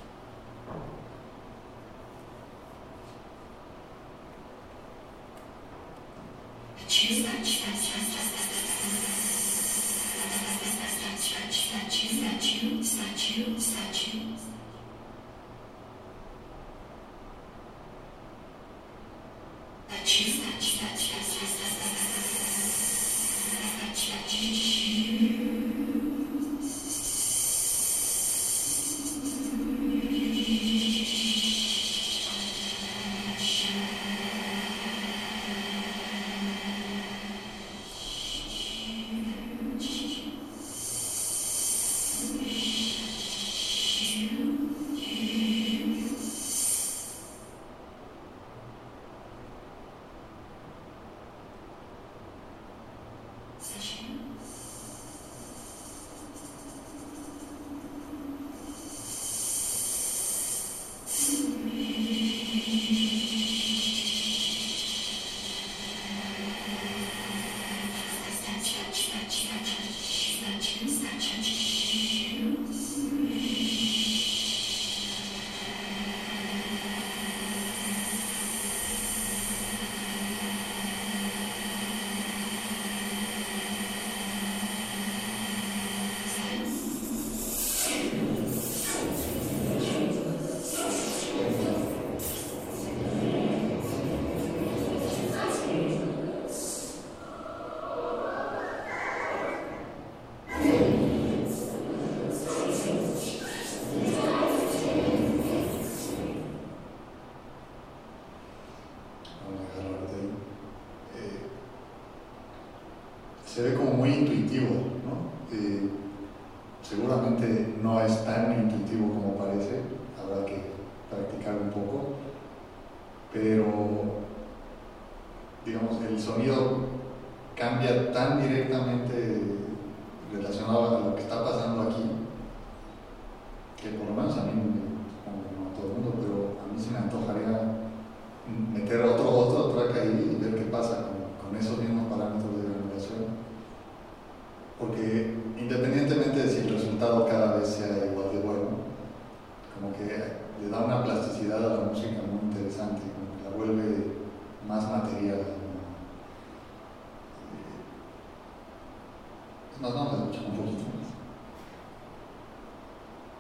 Se ve como muy intuitivo, ¿no? Seguramente no es tan intuitivo como parece, habrá que practicar un poco, pero digamos, el sonido cambia tan directamente relacionado a lo que está pasando aquí, que por lo menos a mí, como no a todo el mundo, pero a mí se me antojaría meter otro track ahí y ver qué pasa con esos mismos parámetros de granulación. Porque independientemente de si el resultado cada vez sea igual de bueno, como que le da una plasticidad a la música muy interesante, como que la vuelve más material, ¿no? Es más, vamos a escuchar un poquito más.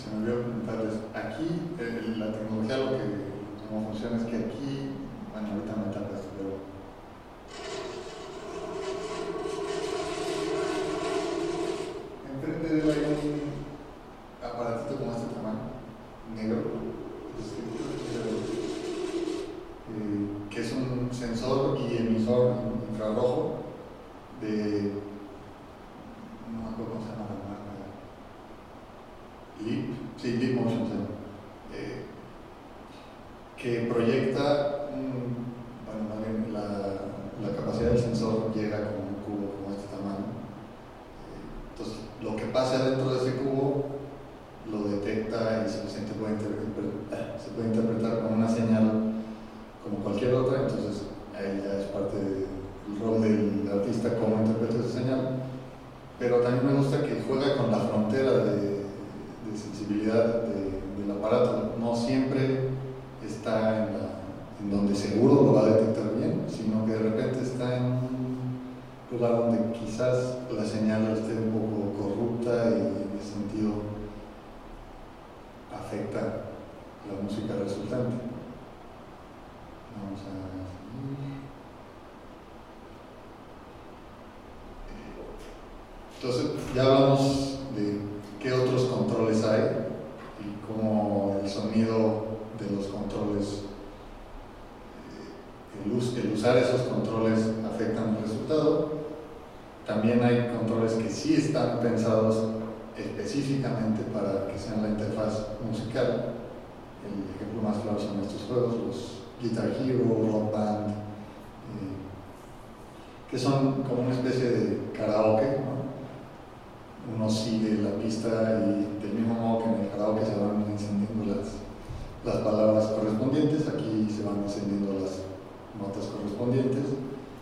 se me olvidó comentarles, aquí la tecnología cómo funciona es que aquí, bueno, ahorita me tapa esto, pero enfrente de él hay un aparatito como este tamaño, negro, que es un sensor y emisor infrarrojo de, no me acuerdo cómo se llama la marca, Leap Motion, que proyecta, bueno, más bien la capacidad del sensor llega con un cubo como este tamaño. Entonces, lo que pasa dentro de ese cubo lo detecta y se puede interpretar como una señal como cualquier otra, entonces ahí ya es parte del rol del artista cómo interpreta esa señal. Pero también me gusta que juega con la frontera de sensibilidad del aparato. No siempre está en donde seguro lo va a detectar bien, sino que de repente está en un lugar donde quizás la señal esté un poco corrupta y en ese sentido afecta la música resultante. Vamos a seguir. Entonces, ya hablamos de qué otros controles hay y cómo el sonido de los controles, el usar esos controles afectan el resultado. También hay controles que sí están pensados específicamente para que sean la interfaz musical. El ejemplo más claro son estos juegos, los Guitar Hero, Rock Band, que son como una especie de karaoke, ¿no? Uno sigue la pista y del mismo modo que en el karaoke se van encendiendo las palabras correspondientes, aquí se van encendiendo las notas correspondientes.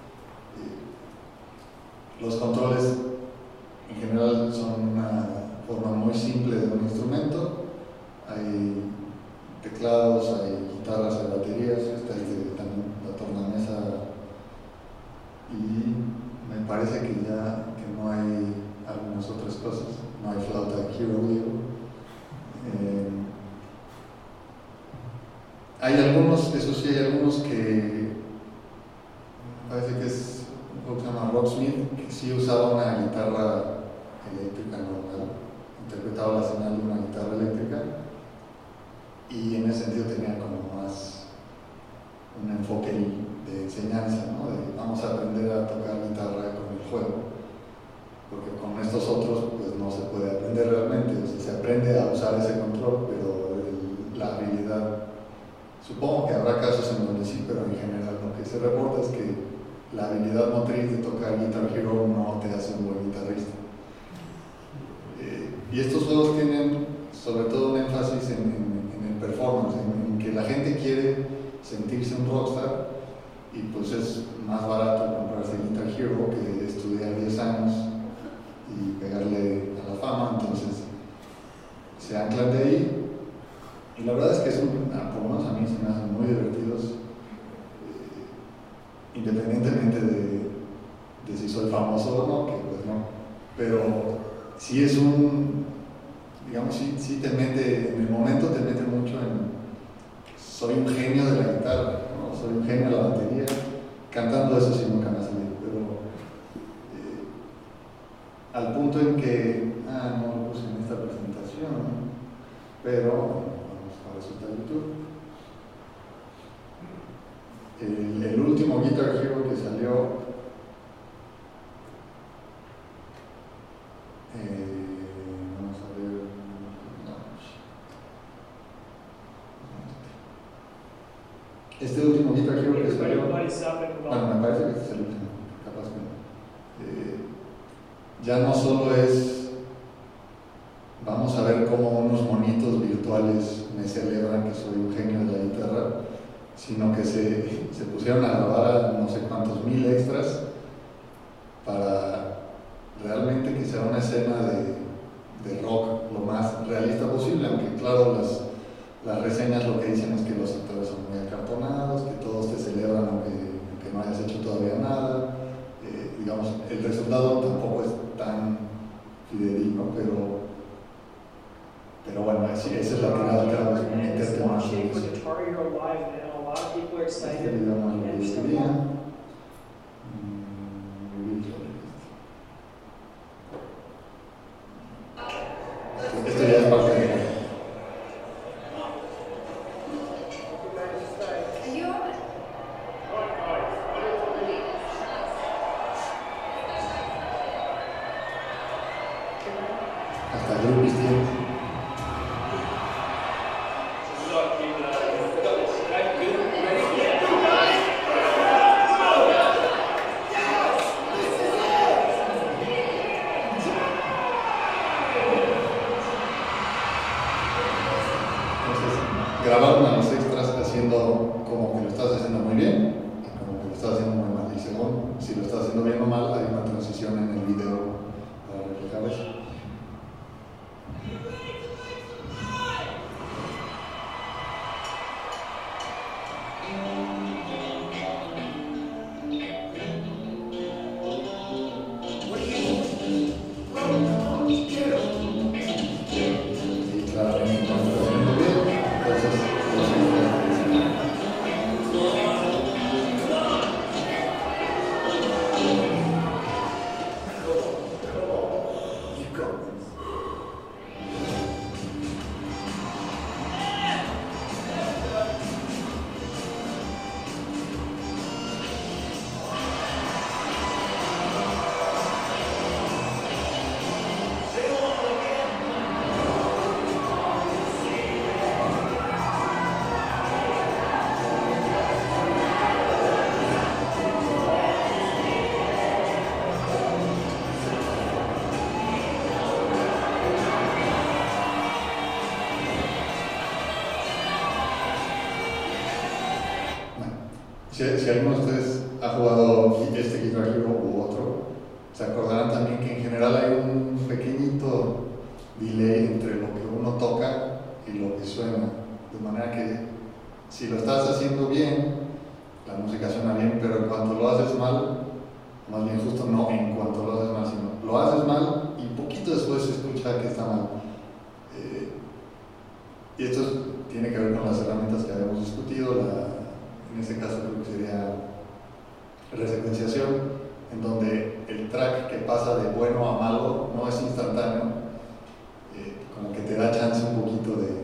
Los controles en general son una forma muy simple de un instrumento. Hay teclados, hay guitarras, hay baterías, está también la tornamesa, y me parece que no hay algunas otras cosas, no hay flauta Hero, digo. Hay algunos, eso sí, hay algunos que me parece que es un juego que se llama Rocksmith, que sí usaba una guitarra eléctrica normal, interpretaba la señal de una guitarra eléctrica, y en ese sentido tenía como más un enfoque de enseñanza, ¿no? De vamos a aprender a tocar guitarra con el juego, porque con estos otros pues no se puede aprender realmente, o sea, se aprende a usar ese control, pero la habilidad, supongo que habrá casos en donde sí, pero en general lo que se reporta es que la habilidad motriz de tocar Guitar Hero no te hace un buen guitarrista. Y estos juegos tienen sobre todo un énfasis en el performance, en que la gente quiere sentirse un rockstar, y pues es más barato comprarse Guitar Hero que estudiar 10 años y pegarle a la fama. Entonces se anclan de ahí, y la verdad es que por lo menos a mí se me hacen muy divertidos, independientemente de si soy famoso o no, que pues no, pero sí es digamos, sí te mete, en el momento te mete mucho soy un genio de la guitarra, ¿no? Soy un genio de la batería, cantando eso sí nunca me ha salido, pero al punto en que, no lo puse en esta presentación, ¿no? Pero vamos a resultar YouTube. El último Guitar Hero que salió, vamos a ver, este último Guitar Hero que salió, bueno, me parece que este es el último, capaz que no. Ya no solo es vamos a ver cómo unos monitos virtuales me celebran que soy un genio de la guitarra, sino que se pusieron a grabar a no sé cuántos mil extras para realmente que sea una escena de rock lo más realista posible, aunque claro, las reseñas lo que dicen es que los actores son muy acartonados, que todos te celebran aunque no hayas hecho todavía nada. Digamos, el resultado tampoco es tan fidedigno, pero Pero bueno, sí, esa es la tirada que hago, es And it's meterte más launching en for eso. Guitar Hero Live now. A lot of people are Este excited. video más lo And distribuía. Esto ya es parte de... Are you on? hasta grupos tiene. Entonces, grabaron a los extras haciendo como que lo estás haciendo muy bien y como que lo estás haciendo muy mal. Y según si lo estás haciendo bien o mal, hay una transición en el video para reflejar eso. Y claramente no lo está haciendo bien, entonces lo siento. Bueno, si alguno de ustedes ha jugado este Guitar Hero u otro, se acordarán también que en general hay un pequeñito delay entre lo que uno toca y lo que suena. De manera que si lo estás haciendo bien, la música suena bien, pero en cuanto lo haces mal, más bien justo no en cuanto lo haces mal, sino lo haces mal y poquito después se escucha que está mal. Y esto tiene que ver con las herramientas que habíamos discutido, en este caso creo que sería resecuenciación, en donde el track que pasa de bueno a malo no es instantáneo, como que te da chance un poquito de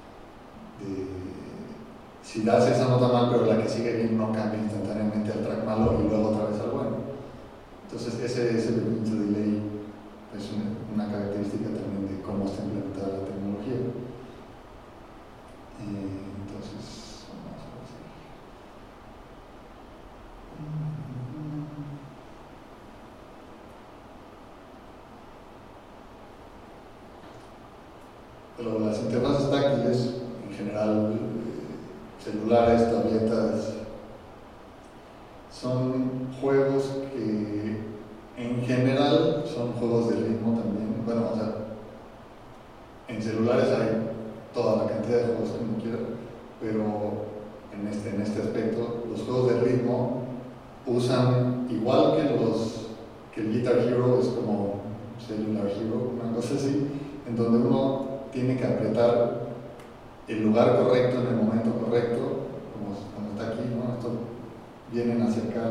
si das esa nota mal pero la que sigue bien no cambia instantáneamente al track malo y luego otra vez al bueno. Entonces ese pequeñito delay es una característica también de cómo está implementada la tecnología. Entonces, vamos a ver. Pero las interfaces táctiles, en general, celulares, tabletas, son juegos que en general son juegos de ritmo también. Bueno, o sea, en celulares hay toda la cantidad de juegos que uno quiera, pero en este aspecto, los juegos de ritmo usan, igual que el Guitar Hero es como Cellular Hero, una cosa así, en donde uno tiene que apretar el lugar correcto en el momento correcto, como cuando está aquí, ¿no? Esto vienen hacia acá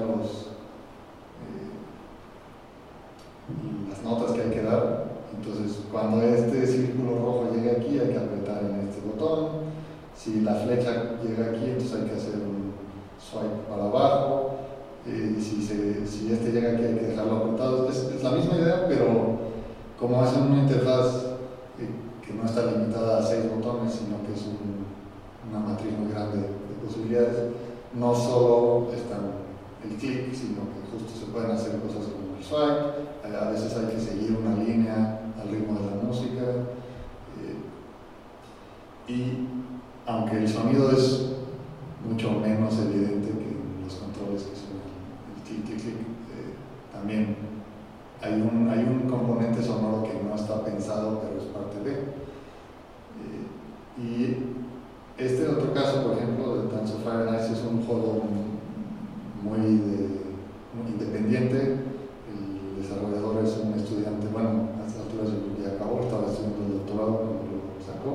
las notas que hay que dar. Entonces, cuando este círculo rojo llega aquí, hay que apretar en este botón. Si la flecha llega aquí, entonces hay que hacer un swipe para abajo. Si este llega aquí, hay que dejarlo apretado. Es la misma idea, pero como es una interfaz que no está limitada a 6 botones, sino que es una matriz muy grande de posibilidades, no solo está el clic, sino que justo se pueden hacer cosas como el swipe. A veces hay que seguir una línea al ritmo de la música, y aunque el sonido es mucho menos evidente que en los controles que son el clic, clic, clic, también hay un componente sonoro que no está pensado, pero es parte de. Y este otro caso, por ejemplo, de Dance of Fire and Ice, es un juego muy independiente. El desarrollador es un estudiante, bueno, a estas alturas ya acabó, estaba estudiando el doctorado cuando lo sacó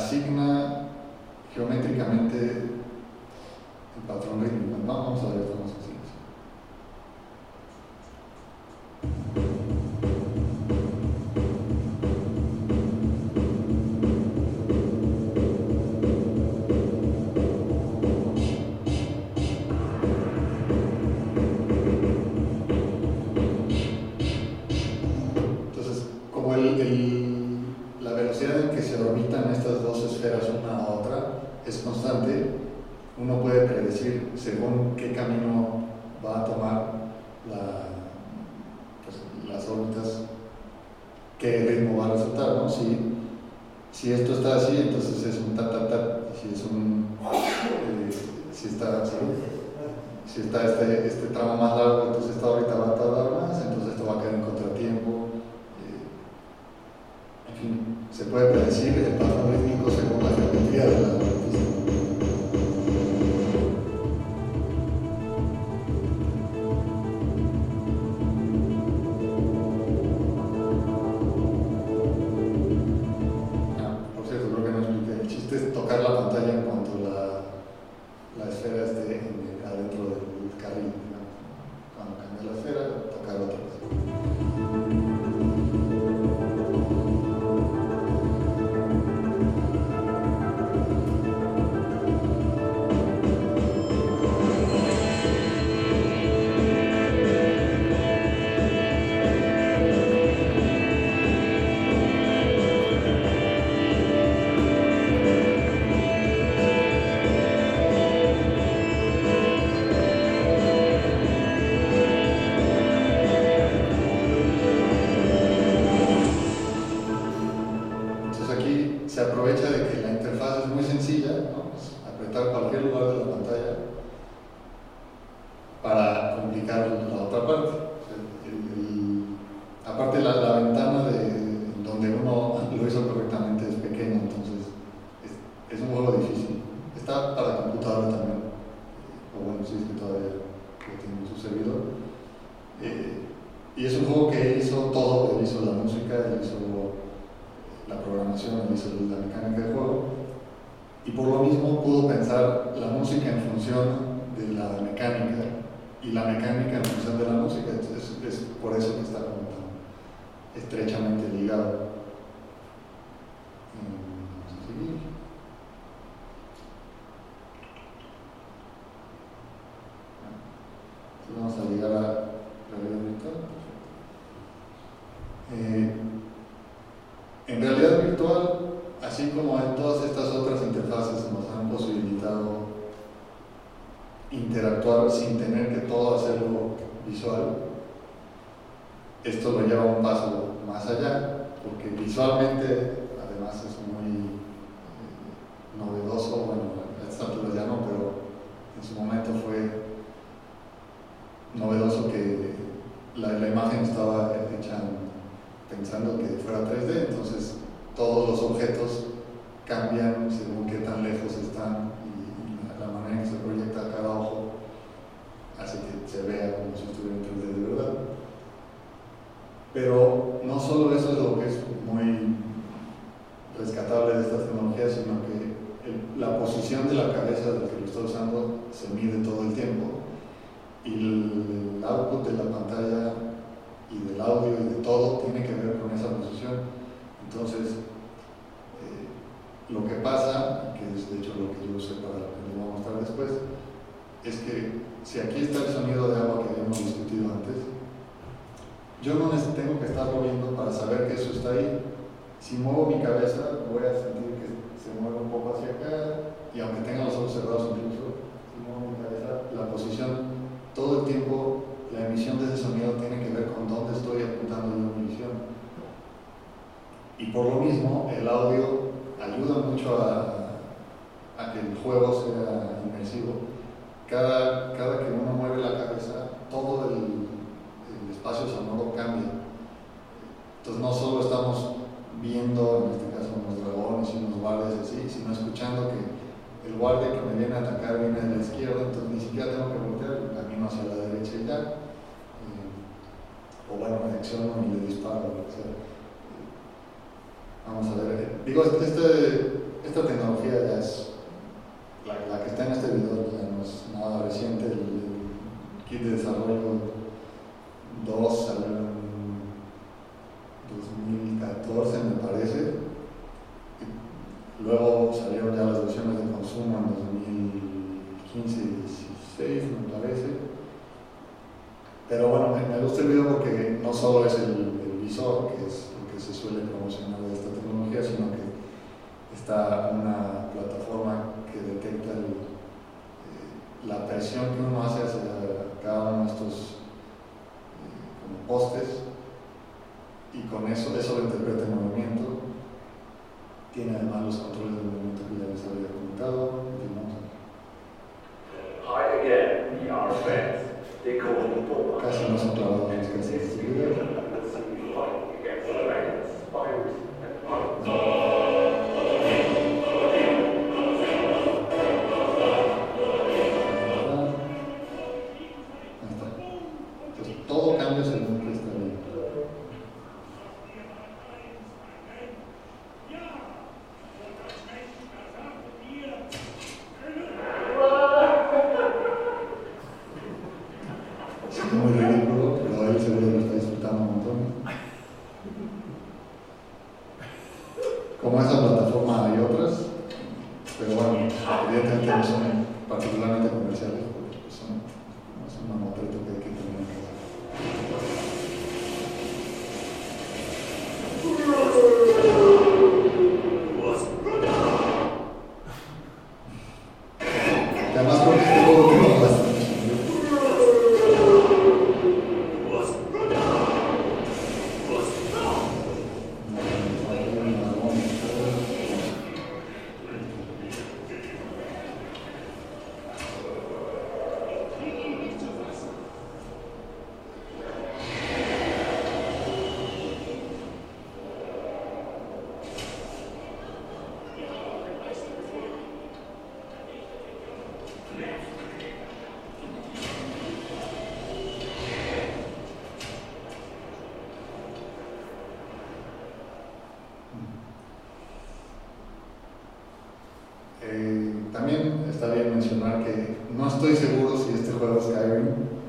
asigna geométricamente el patrón rítmico. Vamos a ver esto más sencillo. Entonces, como la velocidad en que se orbitan estas dos esferas una a otra es constante, uno puede predecir según qué camino va a tomar las órbitas, qué ritmo va a resultar, ¿no? Si esto está así, entonces es un ta-ta-ta. Si está este tramo más largo, entonces esta órbita va a tardar más, entonces esto va a caer en contratiempo. En fin, se puede predecir el patrón rítmico según la geometría de la pista. Por cierto, creo que no expliqué. El chiste es tocar la pantalla en cuanto la esfera esté adentro del carril, digamos. Cuando cambie la esfera, tocar otra vez. Se aprovecha de que la interfaz es muy sencilla, ¿no? Pues apretar cualquier lugar de la pantalla para complicar la otra parte. Aparte la ventana donde uno lo hizo correctamente es pequeña, entonces es un juego difícil. Está para computadora también, o bueno, sí es que todavía lo tiene en su servidor. Y es un juego que él hizo todo, él hizo la música, él hizo la programación, él hizo la mecánica del juego, y por lo mismo pudo pensar la música en función de la mecánica y la mecánica en función de la música. Es por eso que está como tan estrechamente ligado. Vamos a seguir. Entonces vamos a llegar a realidad virtual. En realidad virtual, así como en todas estas otras interfaces nos han posibilitado interactuar sin tener que todo hacerlo visual, esto lo lleva un paso más allá, porque visualmente además es muy novedoso. Bueno, a esta altura ya no, pero en su momento fue novedoso que la imagen estaba hecha pensando que fuera 3D, entonces todos los objetos cambian según qué tan lejos están, y la manera en que se proyecta cada ojo hace que se vea como si estuviera en 3D de verdad. Pero no solo eso es lo que es muy rescatable de esta tecnología, sino que la posición de la cabeza del que lo está usando se mide todo el tiempo, y el output de la pantalla y del audio y de todo tiene que ver con esa posición. Entonces, lo que pasa, que es de hecho lo que yo usé para lo que les voy a mostrar después, es que si aquí está el sonido de agua que habíamos discutido antes, yo no tengo que estarlo viendo para saber que eso está ahí. Si muevo mi cabeza, voy a sentir que se mueve un poco hacia acá, y aunque tenga los ojos cerrados incluso, si muevo mi cabeza, la posición, todo el tiempo, la emisión de ese sonido tiene que ver con dónde estoy apuntando yo mi visión. Y por lo mismo, el audio ayuda mucho a que el juego sea inmersivo. Cada que uno mueve la cabeza, todo el espacio sonoro cambia. Entonces no solo estamos viendo, en este caso, unos dragones y unos guardias así, sino escuchando que el guardia que me viene a atacar viene de la izquierda, entonces ni siquiera tengo que voltear, camino hacia la derecha y ya. O bueno, me acciono y le disparo, o lo que sea. Vamos a ver. Digo, esta esta tecnología ya es, la que está en este video ya no es nada reciente. El kit de desarrollo 2 salió en 2014, me parece. Y luego salieron ya las versiones de consumo en 2015 y 2016, me parece. Pero bueno, me gusta el video porque no solo es el visor, que es lo que se suele promocionar de esta tecnología, sino que está una plataforma que detecta la presión que uno hace hacia cada uno de estos como postes, y con eso lo interpreta en movimiento. Tiene además los controles de movimiento que ya les había comentado. Hi again, VR fans. They call me Boba. Casi no son clavados los que hacen este video. Let's see you fight against dragons, spiders, and bugs. Entonces, todo cambia según que está bien. Es muy ridículo, pero él seguro lo está disfrutando un montón. Como esa plataforma hay otras, pero bueno, evidentemente no son particularmente comerciales, porque es un mamotreto que hay que tener en casa. Que además creo que este juego tiene bastante. También está bien mencionar que no estoy seguro si este juego Skyrim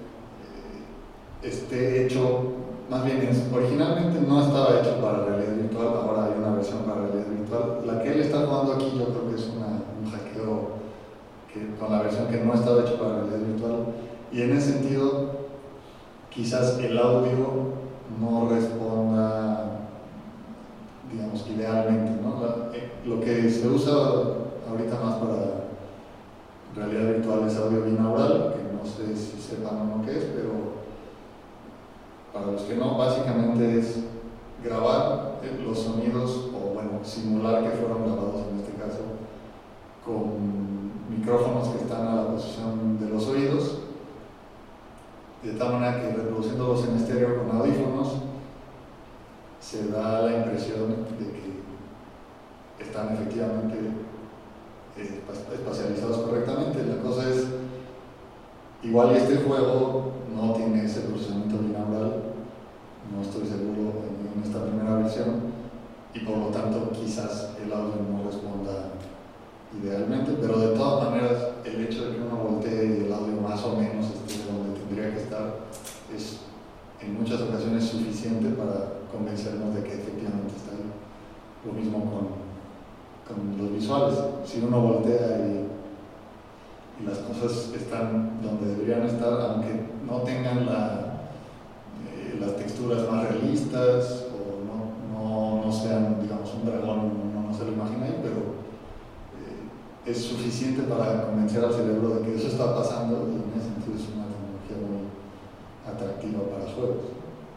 esté hecho, más bien originalmente no estaba hecho para realidad virtual, ahora hay una versión para realidad virtual. La que él está jugando aquí yo creo que es un hackeo con la versión que no estaba hecho para realidad virtual, y en ese sentido quizás el audio no responda, digamos, idealmente, ¿no? Lo que se usa ahorita más para realidad virtual es audio binaural, que no sé si sepan o no qué es, pero para los que no, básicamente es grabar los sonidos, o bueno, simular que fueron grabados en este caso, con micrófonos que están a la posición de los oídos, de tal manera que reproduciéndolos en estéreo con audífonos, se da la impresión de que están efectivamente espacializados correctamente. La cosa es, igual este juego no tiene ese procesamiento binaural, no estoy seguro en esta primera versión, y por lo tanto quizás el audio no responda idealmente, pero de todas maneras el hecho de que uno voltee y el audio más o menos esté donde tendría que estar es en muchas ocasiones suficiente para convencernos de que efectivamente está ahí. Lo mismo con los visuales. Si uno voltea y las cosas están donde deberían estar, aunque no tengan las texturas más realistas o no sean, digamos, un dragón, uno no se lo imagina ahí, pero es suficiente para convencer al cerebro de que eso está pasando, y en ese sentido es una tecnología muy atractiva para los juegos.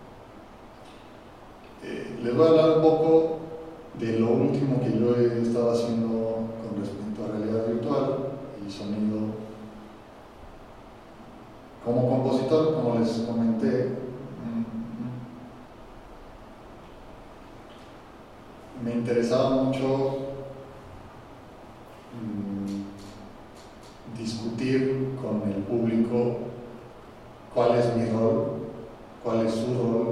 Les voy a hablar un poco de lo último que yo he estado haciendo con respecto a realidad virtual y sonido. Como compositor, como les comenté, me interesaba mucho discutir con el público cuál es mi rol, cuál es su rol,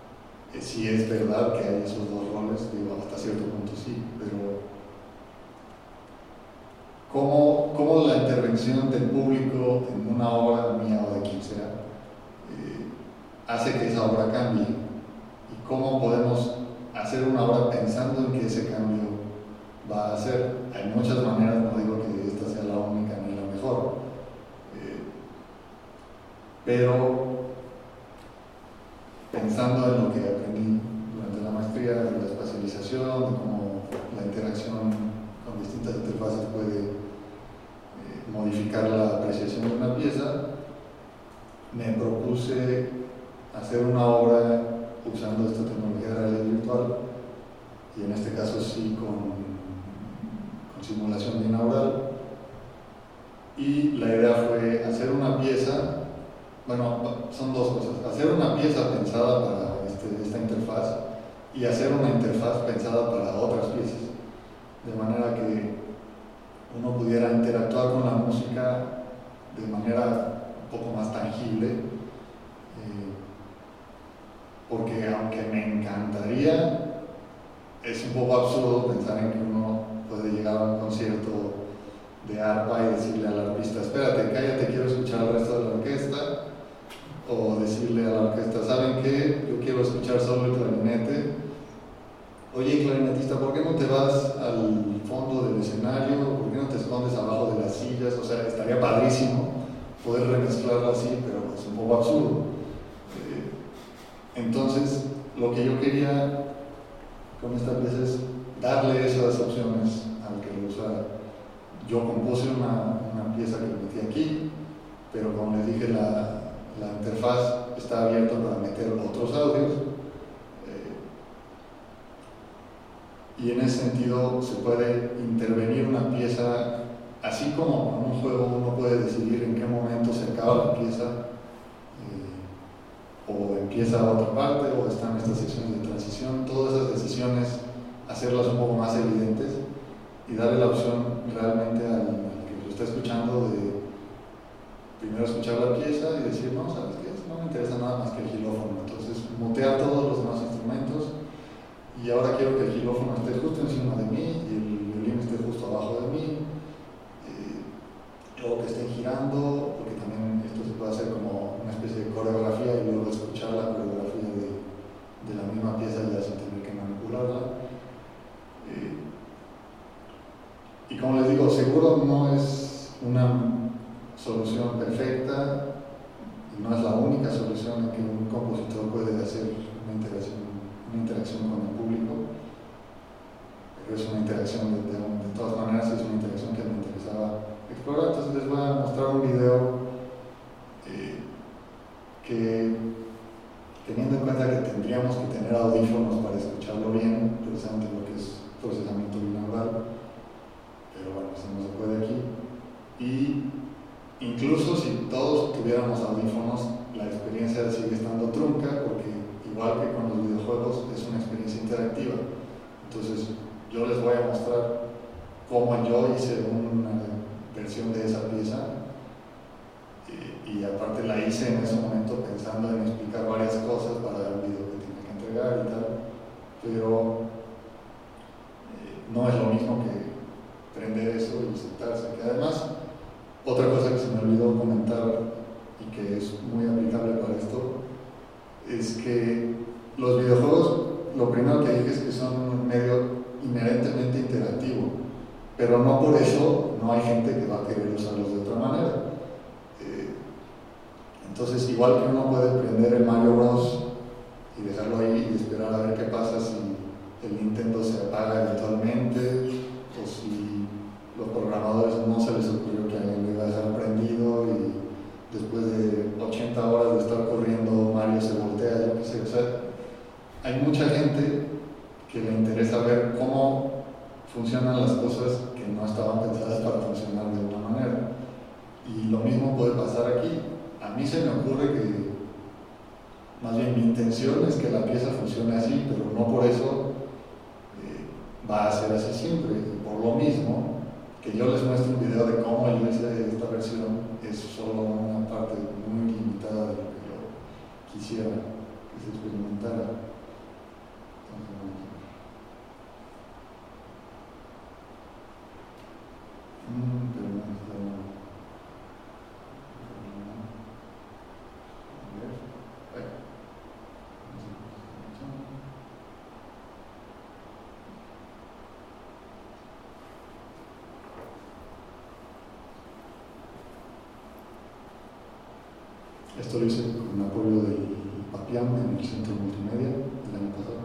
si es verdad que hay esos dos roles. Digo, hasta cierto punto sí, pero cómo la intervención del público en una obra mía o de quien sea hace que esa obra cambie, y cómo podemos hacer una obra pensando en que ese cambio va a ser. Hay muchas maneras, no digo que esta sea la única ni la mejor, pero pensando en lo que aprendí durante la maestría, de la espacialización, de cómo la interacción con distintas interfaces puede modificar la apreciación de una pieza, me propuse hacer una obra usando esta tecnología de realidad virtual, y en este caso sí con simulación binaural. Y la idea fue hacer una pieza, bueno, son dos cosas: hacer una pieza pensada para esta interfaz, y hacer una interfaz pensada para otras piezas, de manera que uno pudiera interactuar con la música de manera un poco más tangible, porque aunque me encantaría, es un poco absurdo pensar en que uno puede llegar a un concierto de arpa y decirle al arpista: espérate, cállate, quiero escuchar el resto de la orquesta, o decirle a la orquesta: ¿saben qué? Yo quiero escuchar solo el clarinete. Oye, clarinetista, ¿por qué no te vas al fondo del escenario? ¿Por qué no te escondes abajo de las sillas? O sea, estaría padrísimo poder remezclarlo así, pero es un poco absurdo. Entonces, lo que yo quería con esta pieza es darle esas opciones al que lo usara. Yo compuse una pieza que metí aquí, pero como les dije, la interfaz está abierta para meter otros audios, y en ese sentido se puede intervenir una pieza, así como en un juego uno puede decidir en qué momento se acaba la pieza, o empieza otra parte, o están estas secciones de transición. Todas esas decisiones, hacerlas un poco más evidentes y darle la opción realmente al que lo está escuchando de primero escuchar la pieza y decir: no, ¿sabes qué? No me interesa nada más que el xilófono. Entonces, mutear todos los demás instrumentos, y ahora quiero que el xilófono esté justo encima de mí y el violín esté justo abajo de mí, o que estén girando, porque también esto se puede hacer como una especie de coreografía, y luego escuchar la coreografía de la misma pieza ya sin tener que manipularla. Y como les digo, seguro no es una solución perfecta, y no es la única solución en que un compositor puede hacer una interacción con el público, pero es una interacción de todas maneras, es una interacción que me interesaba explorar. Entonces les voy a mostrar un video que, teniendo en cuenta que tendríamos que tener audífonos para escucharlo bien, precisamente lo que es procesamiento binaural, pero bueno, eso no se puede aquí. Y incluso si todos tuviéramos audífonos, la experiencia sigue estando trunca, porque igual que con los videojuegos, es una experiencia interactiva. Entonces yo les voy a mostrar cómo yo hice una versión de esa pieza, y aparte la hice en ese momento pensando en explicar varias cosas para el video que tenía que entregar y tal, pero no es lo mismo que prender eso y sentarse. Que además, otra cosa que se me olvidó comentar y que es muy aplicable para esto, es que los videojuegos, lo primero que dije es que son un medio inherentemente interactivo, pero no por eso no hay gente que va a querer usarlos de otra manera. Entonces, igual que uno puede prender el Mario Bros y dejarlo ahí y esperar a ver qué pasa si el Nintendo se apaga eventualmente, o si los programadores no se les ocurrió que alguien lo iba a dejar prendido y después de 80 horas de estar corriendo Mario se voltea, yo qué sé. O sea, hay mucha gente que le interesa ver cómo funcionan las cosas que no estaban pensadas para funcionar de una manera, y lo mismo puede pasar aquí. A mí se me ocurre que, más bien, mi intención es que la pieza funcione así, pero no por eso va a ser así siempre. Y por lo mismo, que yo les muestre un video de cómo yo hice esta versión es solo una parte muy limitada de lo que yo quisiera que se experimentara. Entonces, Esto lo hice con apoyo del Papiam en el Centro Multimedia del año pasado.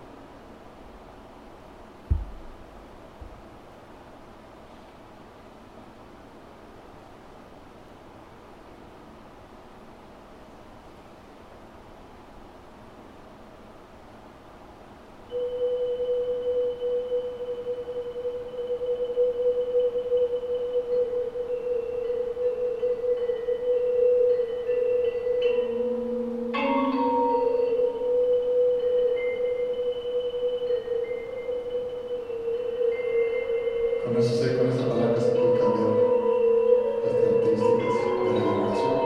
Con esa palanca se puede cambiar las características de la vibración.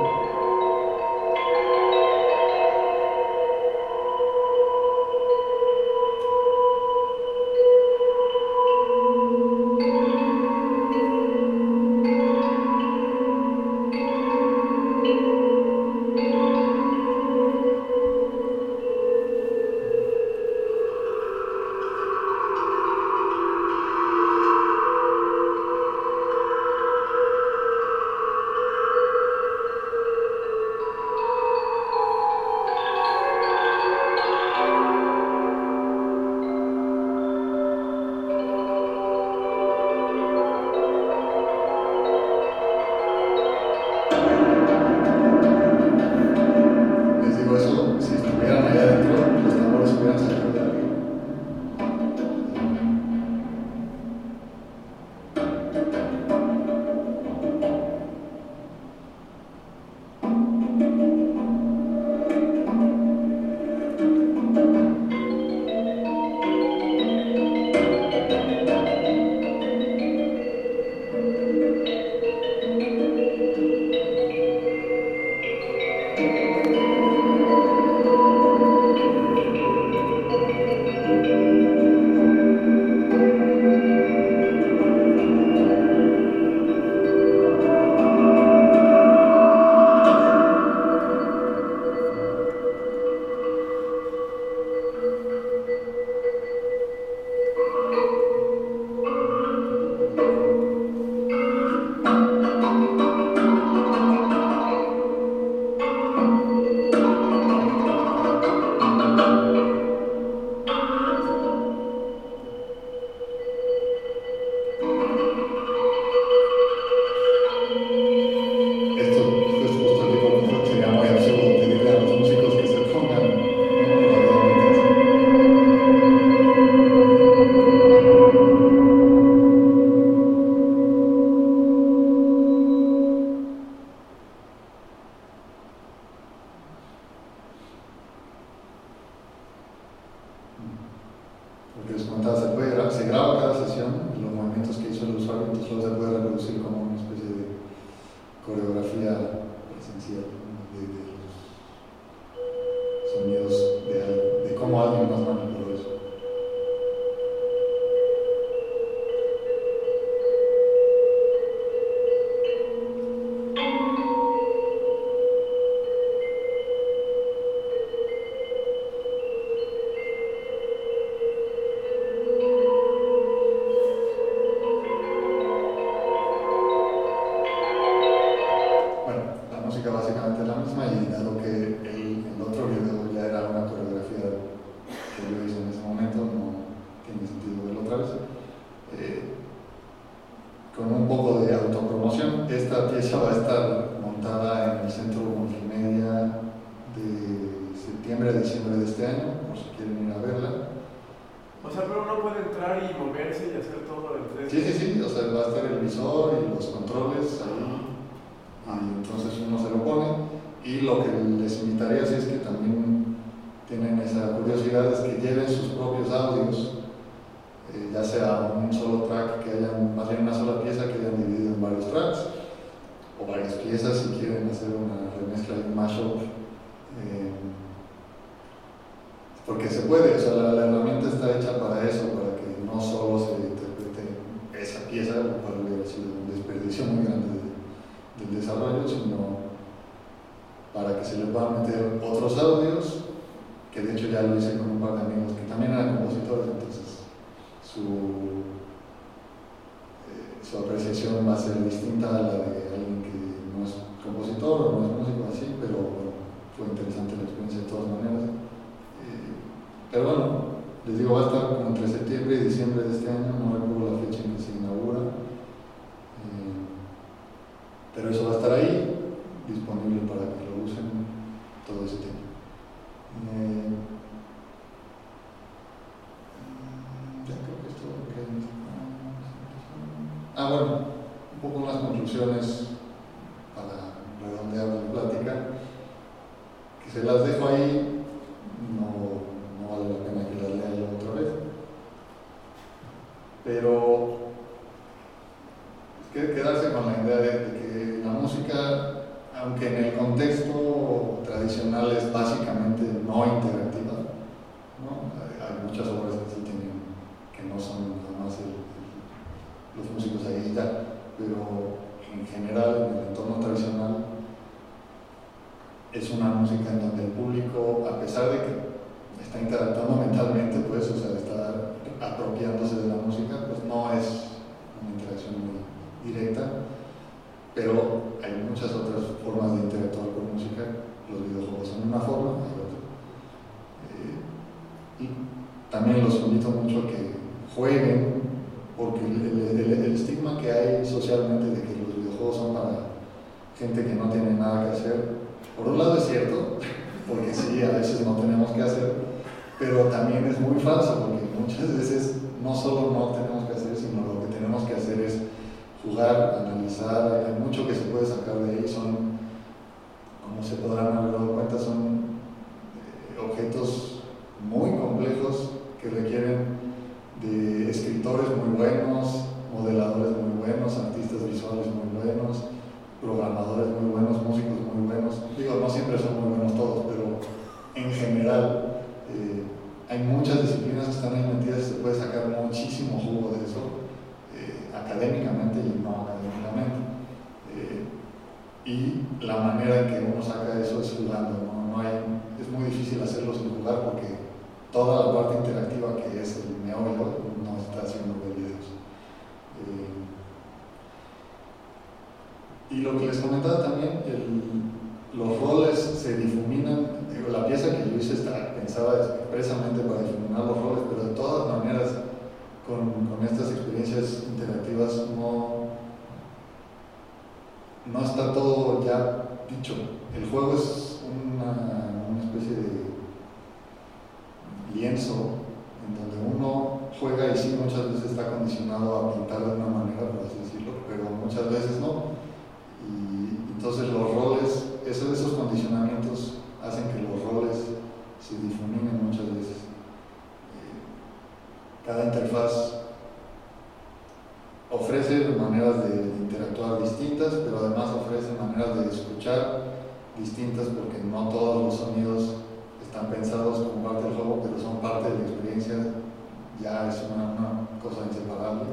Les digo eso, si estuvieran allá adentro, los tambores hubieran salido de arriba. Porque les comentaba, se graba cada sesión, los movimientos que hizo el usuario, entonces luego se puede reproducir como una especie de coreografía presencial, ¿no? de los sonidos de cómo alguien más manipuló eso. Básicamente la misma, y dado que el otro video ya era una coreografía que yo hice en ese momento, no tiene sentido verlo otra vez. Con un poco de autopromoción, esta pieza va a estar montada en el Centro Multimedia de septiembre a diciembre de este año, por si quieren ir a verla. O sea, pero uno puede entrar y moverse y hacer todo el 3D. Sí, o sea, va a estar el visor y los controles ahí. Y entonces uno se lo pone, y lo que les invitaría, si es que también tienen esa curiosidad, es que lleven sus propios audios, ya sea un solo track, que hayan más bien una sola pieza que hayan dividido en varios tracks, o varias piezas si quieren hacer una remezcla, un mashup, porque se puede, o sea, la herramienta está hecha para eso, para que no solo se interprete esa pieza, lo cual hubiera sido un desperdicio muy grande del desarrollo, sino para que se le puedan meter otros audios, que de hecho ya lo hice con un par de amigos que también eran compositores, entonces su apreciación va a ser distinta a la de alguien que no es compositor o no es músico así, pero fue interesante la experiencia de todas maneras. Pero bueno, les digo, va a estar como entre septiembre y diciembre de este año, no recuerdo la fecha en que se inaugura. Pero eso va a estar ahí, disponible para que lo usen todo ese tiempo. Ya creo que esto lo que hay. Bueno, un poco unas conclusiones para redondear la plática, que se las dejo ahí, no vale la pena que las lea yo otra vez, pero quedarse con la idea de que la música, aunque en el contexto tradicional es básicamente no interactiva, ¿no? Hay muchas obras que no son nada más los músicos ahí y ya, pero en general, en el entorno tradicional, es una música en donde el público, a pesar de que está interactuando mentalmente, pues, o sea, está apropiándose de la música, pues no es una interacción muy directa, pero hay muchas otras formas de interactuar con música. Los videojuegos son una forma, hay otra. Y también los invito mucho a que jueguen, porque el estigma que hay socialmente de que los videojuegos son para gente que no tiene nada que hacer, por un lado es cierto, porque sí, a veces no tenemos que hacer, pero también es muy falso, porque muchas veces no solo no tenemos que hacer, sino lo que tenemos que hacer es jugar, analizar. Hay mucho que se puede sacar de ahí. Son, como se podrán haber dado cuenta, son objetos muy complejos que requieren de escritores muy buenos, modeladores muy buenos, artistas visuales muy buenos, programadores muy buenos, músicos muy buenos. Digo, no siempre son muy buenos todos, pero en general hay muchas disciplinas que están ahí metidas y se puede sacar muchísimo jugo de eso, académicamente y no académicamente. Y la manera en que uno saca eso es jugando, es muy difícil hacerlo sin jugar, porque toda la parte interactiva que es el meollo no está haciendo ver videos. Y lo que les comentaba también, los roles se difuminan. La pieza que yo hice está pensada expresamente para difuminar los roles, pero de todas maneras, con estas experiencias interactivas no está todo ya dicho. El juego es una especie de lienzo en donde uno juega y sí, muchas veces está condicionado a pintar de una manera, por así decirlo, pero muchas veces no. Y entonces los roles, esos condicionamientos hacen que los roles se difuminen muchas veces. Cada interfaz ofrece maneras de interactuar distintas, pero además ofrece maneras de escuchar distintas, porque no todos los sonidos están pensados como parte del juego, pero son parte de la experiencia. Ya es una cosa inseparable.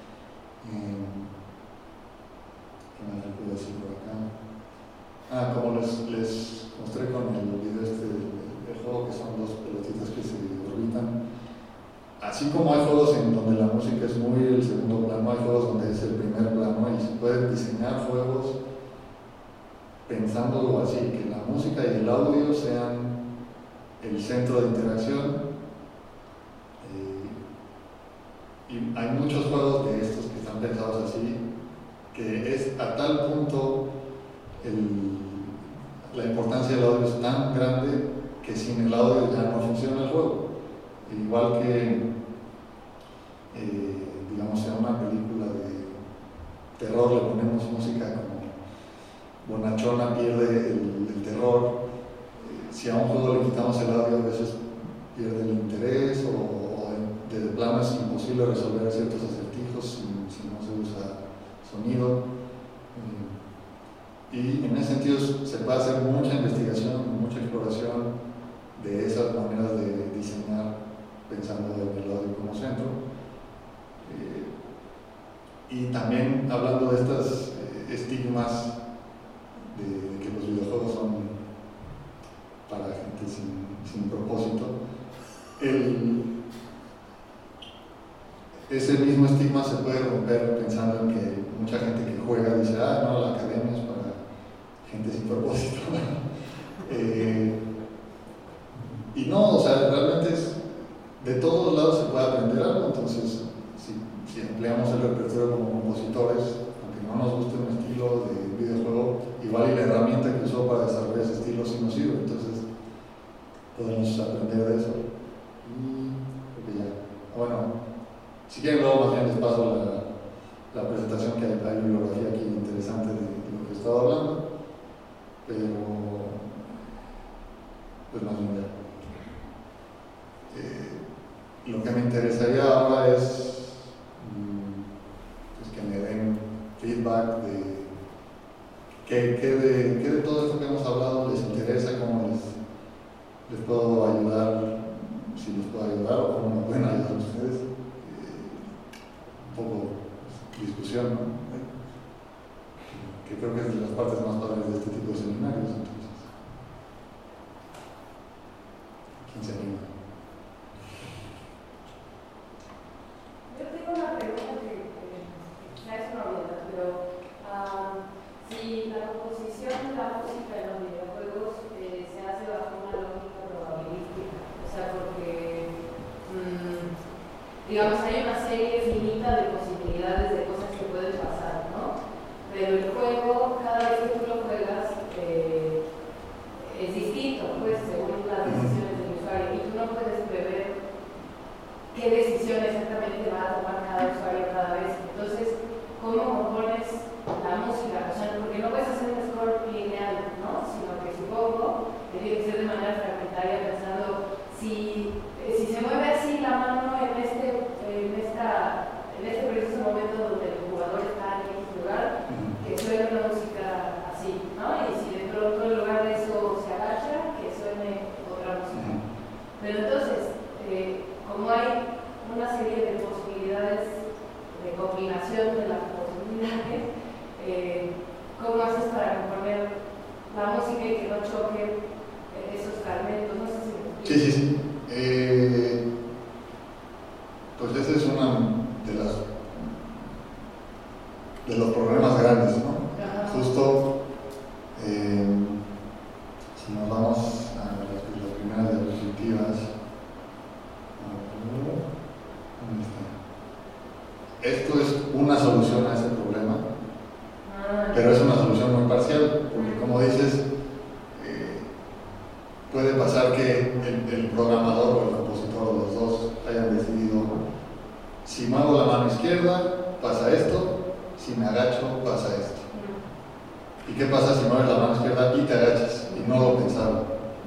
¿Qué más les puedo decir por acá? Como les mostré con el video del juego, que son dos pelotitas que se orbitan. Así como hay juegos en donde la música es muy el segundo plano, hay juegos donde es el primer plano, y se pueden diseñar juegos pensándolo así, que la música y el audio sean el centro de interacción. Y hay muchos juegos de estos que están pensados así, que es a tal punto la importancia del audio es tan grande que sin el audio ya no funciona el juego. Igual que, digamos, en una película de terror le ponemos música como bonachona, pierde el terror. Si a un juego le quitamos el audio, a veces pierde el interés, o de plano es imposible resolver ciertos acertijos si no se usa sonido. Y en ese sentido se puede hacer mucha investigación, mucha exploración de esas maneras de diseñar pensando en el audio como centro. Y también hablando de estos estigmas de que los videojuegos son para gente sin propósito, ese mismo estigma se puede romper pensando en que mucha gente que juega dice, no, la academia es para gente sin propósito. Y no, o sea, realmente de todos lados se puede aprender algo, entonces si empleamos el repertorio como compositores, aunque no nos guste un estilo de videojuego, igual y la herramienta que usó para desarrollar ese estilo sí nos sirve, entonces podemos aprender de eso. Y creo que ya. Bueno, si quieren luego más bien les paso la presentación, que hay bibliografía aquí interesante de lo que he estado hablando, pero pues más bien ya. Lo que me interesaría ahora es pues que me den feedback de qué de todo esto que hemos hablado les interesa, cómo les puedo ayudar, si les puedo ayudar o cómo me pueden ayudar ustedes. Un poco discusión, ¿no? Que creo que es de las partes más padres de este tipo de seminarios. Entonces, ¿quién se anima? Yo tengo una pregunta que quizá es una obviedad, pero si la composición de la música en los videojuegos se hace bajo una lógica probabilística, o sea, porque digamos hay una serie finita de posibilidades de cosas que pueden pasar, ¿no? Pero el juego, cada vez que tú lo juegas, es distinto, pues, según las decisiones del usuario, y tú no puedes prever qué decisión exactamente va a tomar cada usuario cada vez. Entonces, ¿cómo compones la música? O sea, porque no puedes hacer un score lineal, ¿no? Sino que supongo que tiene que ser de manera fragmentaria, pensando si se mueve así la mano en este preciso momento donde el jugador está en este lugar, que suene una música así, ¿no? Y si de pronto en lugar de eso se agacha, que suene otra música. Pero entonces, como hay una serie de posibilidades de combinación de las posibilidades, ¿cómo haces para componer la música y que no choque esos fragmentos? No sé si me explico. Sí. Pues ese es uno de los problemas grandes, ¿no? Ajá. Justo, si nos vamos a las primeras diapositivas, esto es una solución a ese problema, pero es una solución muy parcial, porque como dices, puede pasar que el programador o el compositor o los dos hayan decidido, si muevo la mano izquierda pasa esto, si me agacho pasa esto. ¿Y qué pasa si mueves la mano izquierda y te agachas y no lo pensaron?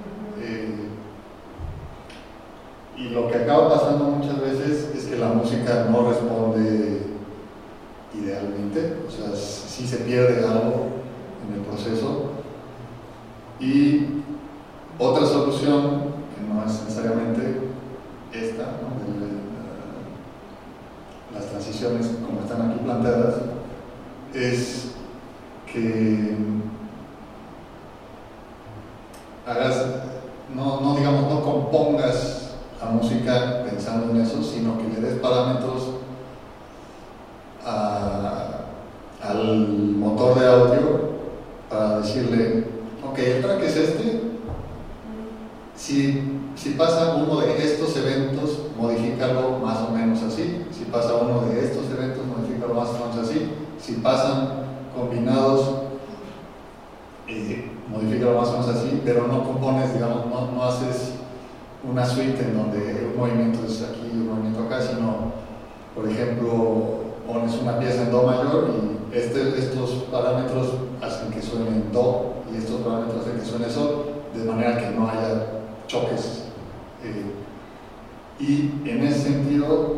Y lo que acaba pasando muchas veces es que la música no responde idealmente, o sea, sí se pierde algo en el proceso. Y otra solución, que no es necesariamente esta, ¿no? Las transiciones como están aquí planteadas, es que hagas, no compongas la música pensando en eso, sino que le des parámetros al motor de audio para decirle, ok, el track es este, si pasa uno de estos eventos, modifícalo más o menos así, si pasa uno de estos eventos, modifícalo más o menos así, si pasan combinados, modifícalo más o menos así, pero no compones, digamos, no haces una suite en donde un movimiento es aquí y un movimiento acá, sino, por ejemplo, pones una pieza en Do mayor y estos parámetros hacen que suene en Do y estos parámetros hacen que suene Sol, de manera que no haya choques. Y en ese sentido,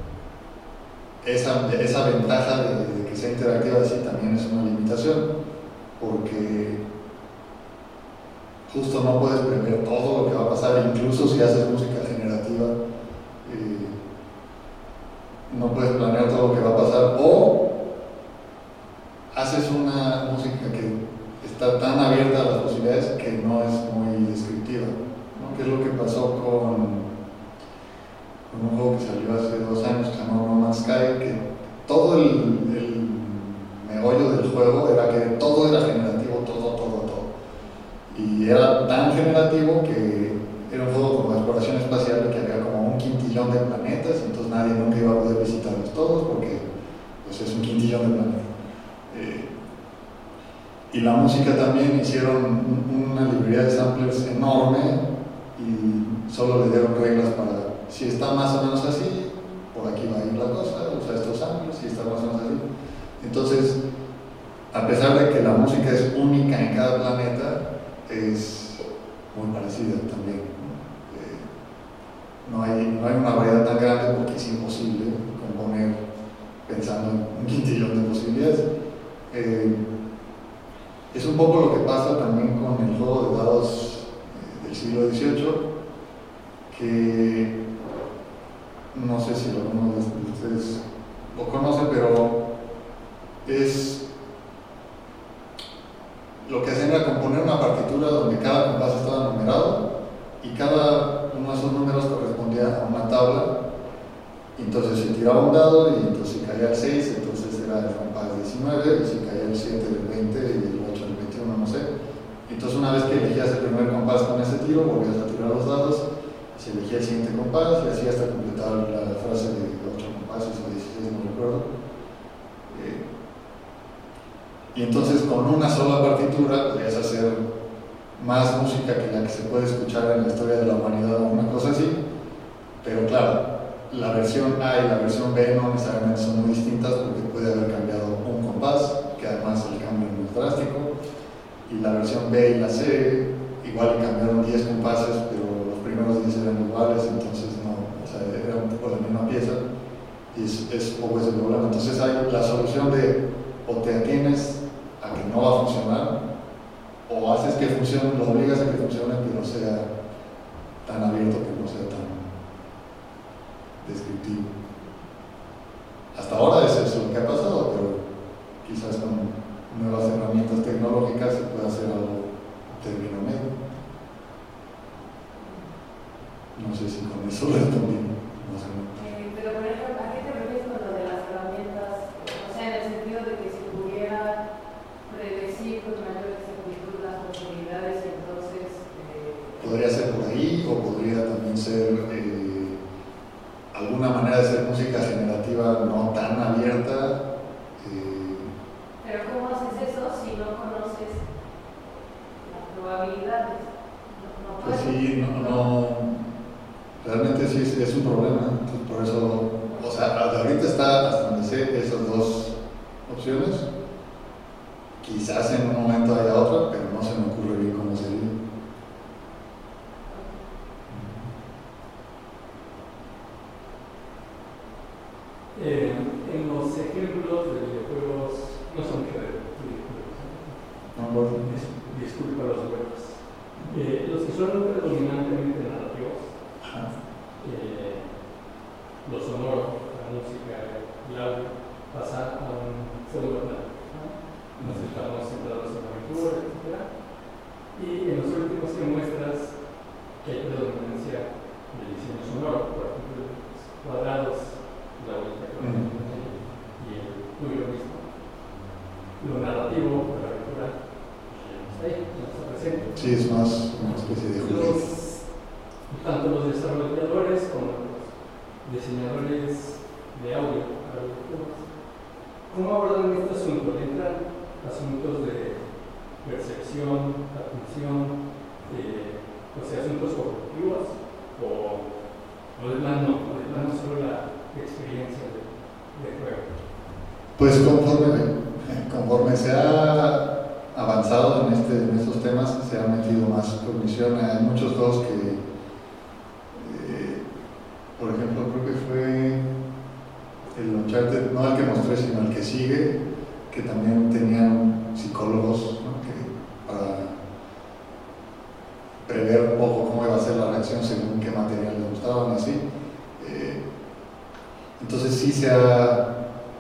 esa ventaja de que sea interactiva así también es una limitación, porque justo no puedes prever todo lo que va a pasar, incluso si haces música generativa, no puedes planear todo lo que va a pasar, o haces una música que está tan abierta a las posibilidades que no es muy descriptiva, ¿no? Que es lo que pasó con un juego que salió hace 2 años que se llamó No Man's Sky, que todo el meollo del juego era que todo era generativo, todo. Y y era tan generativo que era un juego como exploración espacial que había como 1 quintillón de planetas, entonces nadie nunca iba a poder visitarlos todos porque pues, es 1 quintillón de planetas. Y la música también hicieron una librería de samplers enorme y solo le dieron reglas para, si está más o menos así, por aquí va a ir la cosa, usa estos samplers, si está más o menos así. Entonces, a pesar de que la música es única en cada planeta, es muy parecida también. No hay una variedad tan grande porque es imposible componer pensando en 1 quintillón de posibilidades. Es un poco lo que pasa también con el juego de dados del siglo XVIII, que no sé si alguno de ustedes lo conoce, pero es lo que hacían era componer una partitura donde cada compás estaba numerado y cada uno de esos números correspondía a una tabla. Entonces se tiraba un dado y entonces si caía el 6, entonces era el compás 19, y si caía el 7, el 20 y el 8, el 21, no sé. Entonces una vez que elegías el primer compás con ese tiro, volvías a tirar los dados, se elegía el siguiente compás y así hasta completar la frase de 8 compases o 16, no recuerdo. Y entonces con una sola partitura podías hacer más música que la que se puede escuchar en la historia de la humanidad o una cosa así, pero claro, la versión A y la versión B no necesariamente son muy distintas porque puede haber cambiado un compás, que además el cambio es muy drástico, y la versión B y la C igual cambiaron 10 compases, pero los primeros 10 eran iguales, entonces no, o sea, era un poco la misma pieza, y es poco ese problema. Entonces hay la solución de o te atienes a que no va a funcionar, o haces que funcione, lo obligas a que funcione, que no sea tan abierto, que no sea tan descriptivo. Hasta ahora es eso lo que ha pasado, pero quizás con nuevas herramientas tecnológicas se puede hacer algo término medio. No sé si con eso respondí. No sé. Pero por ejemplo, ¿a qué te refieres con lo de las herramientas? O sea, en el sentido de que si pudiera predecir con mayor exactitud las posibilidades, entonces... Podría ser por ahí, o podría también ser alguna manera de hacer música generativa no tan abierta. Pero ¿cómo haces eso si no conoces las probabilidades? No Pues puedes. sí, realmente sí es un problema. Entonces, por eso, o sea, hasta ahorita está, hasta donde sé, esas dos opciones. Quizás en un momento haya otra, pero no se me ocurre bien cómo sería. En los ejemplos de videojuegos, no son videojuegos, disculpa los juegos. Los que son predominantemente narrativos, lo sonoro, la música, el audio, pasa a un segundo plano. Nos estamos centrados en la aventura, etc. Y en los últimos que muestras que hay predominancia del diseño sonoro, por ejemplo, los cuadrados, la vuelta y el tuyo mismo. Lo narrativo, la aventura, está ahí, no está presente. Sí, es más una especie de juego. Tanto los desarrolladores como los diseñadores de audio para videojuegos, ¿cómo abordan este asunto? ¿Entran asuntos de percepción, atención, o sea, asuntos cognitivos, o de plano solo la experiencia de juego? Pues conforme se ha avanzado en estos temas, se ha metido más cognición. Hay muchos juegos que, por ejemplo, creo que fue el Uncharted, no el que mostré, sino el que sigue, que también tenían psicólogos, ¿no? Para prever un poco cómo iba a ser la reacción según qué material les gustaban, así. Entonces sí se ha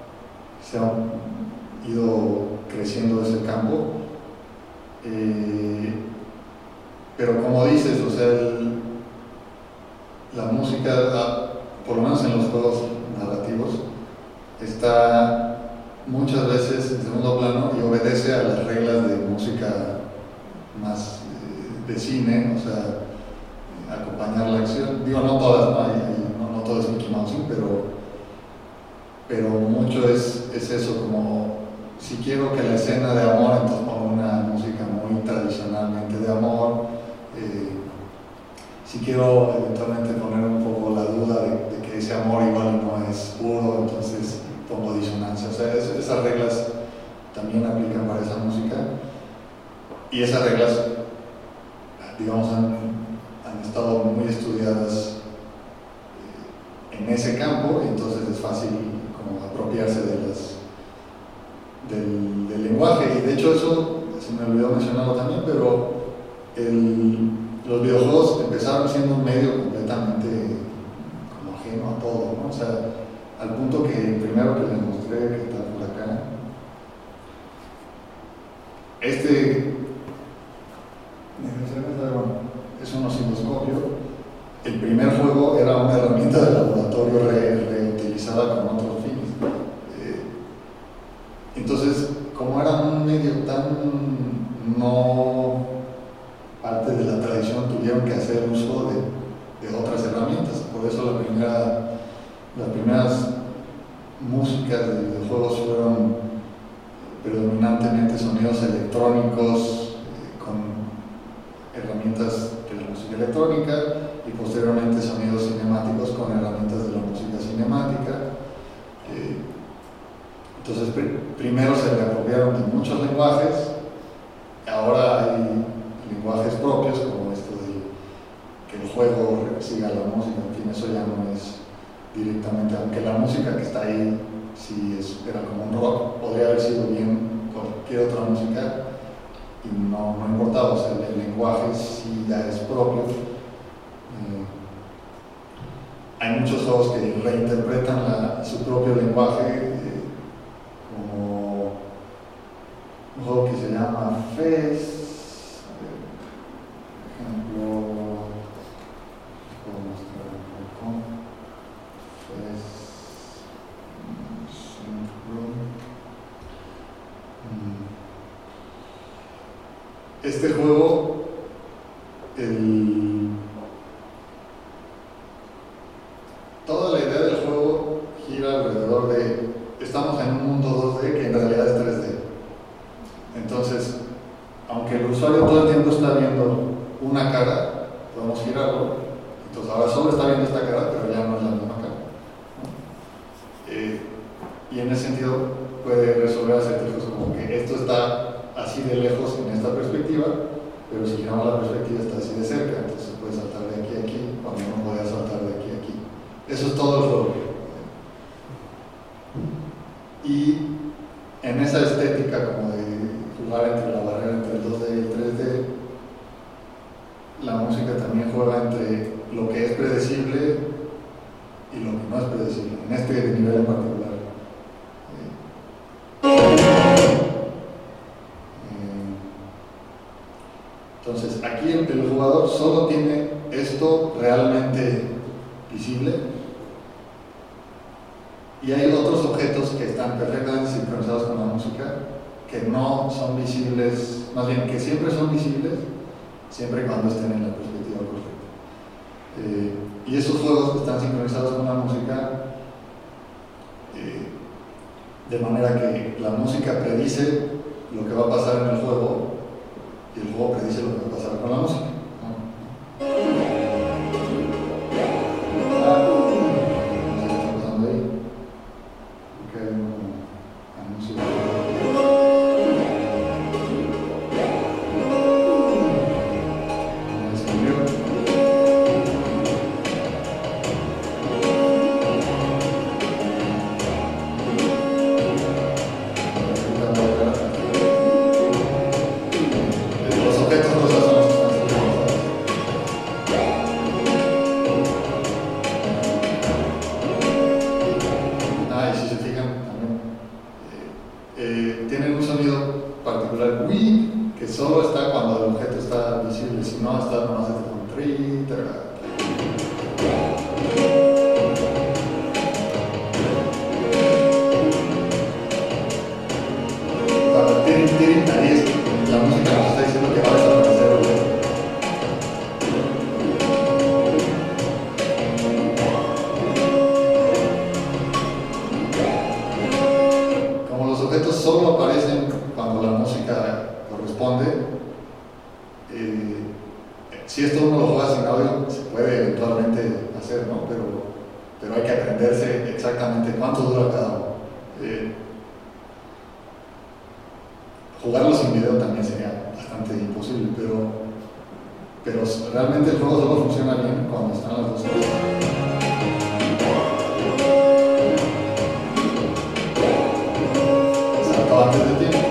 ido creciendo ese campo, pero como dices, o sea, la música, por lo menos en los juegos narrativos, está muchas veces en segundo plano y obedece a las reglas de música más de cine, o sea, acompañar la acción. Digo, no todas, no todo es Mickey Mouse, pero mucho es eso, como si quiero que la escena de amor, entonces pongo una música muy tradicionalmente de amor. Si quiero eventualmente poner un poco la duda de que ese amor igual no es puro, entonces pongo disonancia. O sea, esas reglas también aplican para esa música, y esas reglas, digamos, han estado muy estudiadas en ese campo, y entonces es fácil como apropiarse del lenguaje. Y de hecho eso se me olvidó mencionarlo también, pero los videojuegos empezaron siendo un medio completamente como ajeno a todo, ¿no? O sea, al punto que el primero que les mostré, que está por acá, es un osciloscopio. El primer juego era una herramienta de laboratorio reutilizada con otros fines. Entonces, como era un medio tan no parte de la tradición, tuvieron que hacer uso de otras herramientas. Por eso las primeras músicas de videojuegos fueron predominantemente sonidos electrónicos con herramientas de la música electrónica, y posteriormente sonidos cinemáticos con herramientas de la música cinemática. Entonces primero se le apropiaron de muchos lenguajes, ahora hay lenguajes propios, como esto de que el juego siga la música. En fin, eso ya no es directamente, aunque la música que está ahí sí era como un rock, podría haber sido bien cualquier otra música y no importaba. O sea, el lenguaje sí ya es propio. Hay muchos juegos que reinterpretan su propio lenguaje, como un juego que se llama Fez. Por ejemplo, puedo mostrar un poco. Fez. Este juego, toda la idea del juego gira alrededor de, estamos en un mundo 2D que en realidad es 3D. Entonces, aunque el usuario todo el tiempo está viendo una cara, podemos girarlo. Entonces ahora solo está viendo esta cara, pero ya no es la misma cara, ¿no? Y en ese sentido puede resolver acertijos como que esto está así de lejos en esta perspectiva, pero si giramos la perspectiva está así de cerca, entonces puede saltar de aquí a aquí, cuando no podía saltar de aquí a aquí. Eso es todo el juego. Y en esa estética como de jugar entre la barrera entre el 2D y el 3D, la música también juega entre lo que es predecible y lo que no es predecible, en este nivel en particular. Entonces, aquí el jugador solo tiene esto realmente visible, y hay otros objetos que están perfectamente sincronizados con la música, que no son visibles, más bien que siempre son visibles, siempre y cuando estén en la perspectiva correcta. Y esos juegos están sincronizados con la música de manera que la música predice lo que va a pasar en el juego, y el juego predice lo que va a pasar con la música, ¿no? ¿Qué está pasando ahí? Porque hay un anuncio. ¿Me escribió? Los objetos los hacemos. si esto uno lo juega sin audio, se puede eventualmente hacer, ¿no? Pero hay que aprenderse exactamente cuánto dura cada uno. Jugarlo sin video también sería bastante imposible, pero realmente el juego solo funciona bien cuando están las dos cosas. Salto antes de tiempo.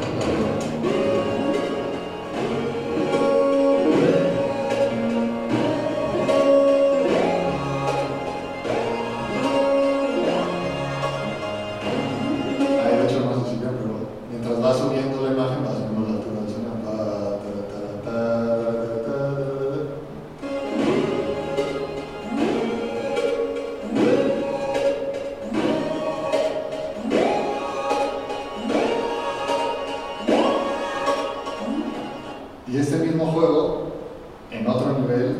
Ahí de hecho no sé si bien, pero mientras va subiendo la imagen, va subiendo la altura del sonido. Y este mismo juego, en otro nivel,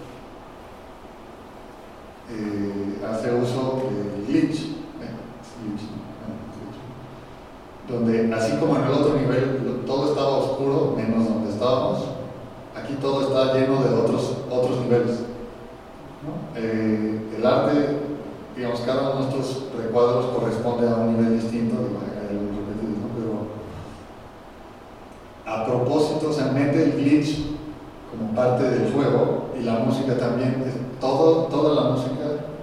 hace uso del glitch, donde así como en el otro nivel todo estaba oscuro, menos donde estábamos, aquí todo está lleno de otros niveles, ¿no? El arte, digamos, cada uno de estos recuadros corresponde a un nivel distinto, hay algunos repetidos, ¿no? Pero a propósito, o sea, mete el glitch como parte del juego y la música también, toda la música,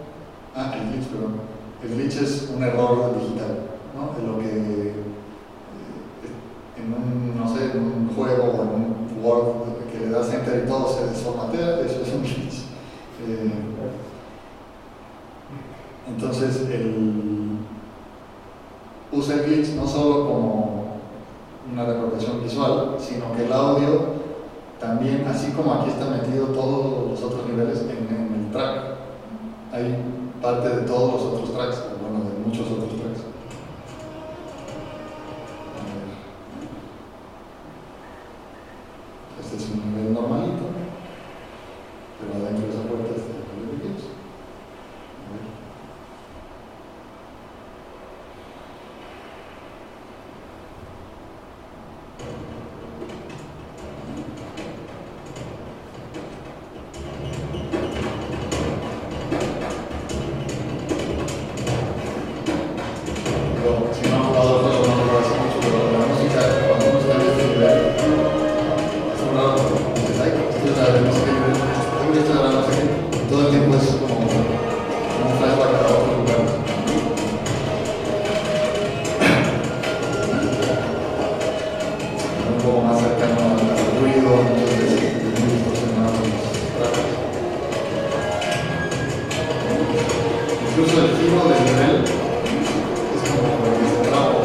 el glitch es un error digital, ¿no? De lo que en un juego o en un Word que le das enter y todo se desformatea, eso es un glitch. Entonces usa el glitch no solo como una reproducción visual, sino que el audio también, así como aquí está metido todos los otros niveles en el track, hay parte de todos los otros tracks, bueno, de muchos otros tracks. Este es un nivel normalito, pero adentro de esa puerta está el nivel de glitch. Si no han jugado el juego, no lo hace mucho, pero la música, cuando uno está en este nivel, es un raro, dices, ay, esto es la música nivel, esto es la no sé qué, todo el tiempo es como un flashback a otros lugares. Un poco más cercano al ruido, muchas veces es muy distorsionado los tracks. Incluso el giro del nivel es como que se traba.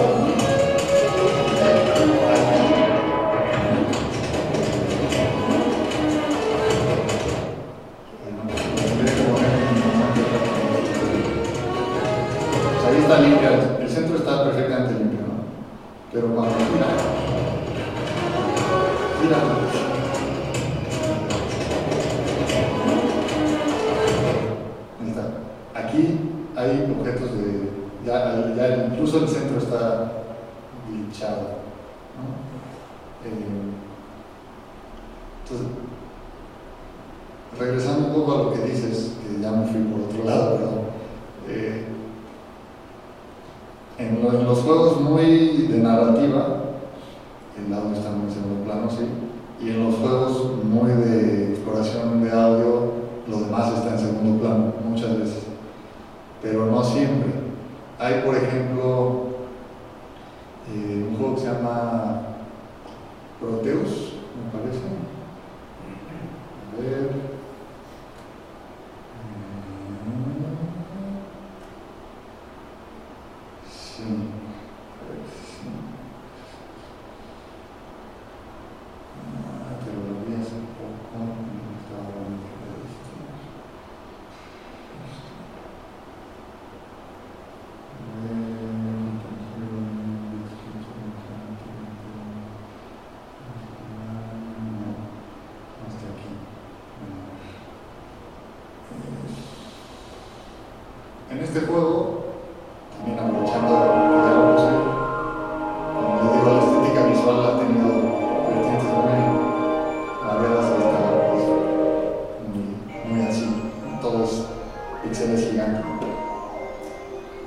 Ahí está limpia, el centro está perfectamente limpio, ¿no? Pero cuando gira, ahí está. Aquí hay objetos ya incluso el centro está glitchado, ¿no? Entonces, regresando un poco a lo que dices, que ya me fui por otro lado, pero en los juegos muy de narrativa, el audio está muy en segundo plano, sí, y en los juegos muy de exploración de audio, lo demás está en segundo plano, muchas veces, pero no siempre. Hay, por ejemplo, un juego que se llama Proteus, me parece. A ver. Sí. Pero lo vi hace poco. En este juego, también aprovechando que ya lo puse, como les digo, la estética visual ha tenido vertientes muy variadas hasta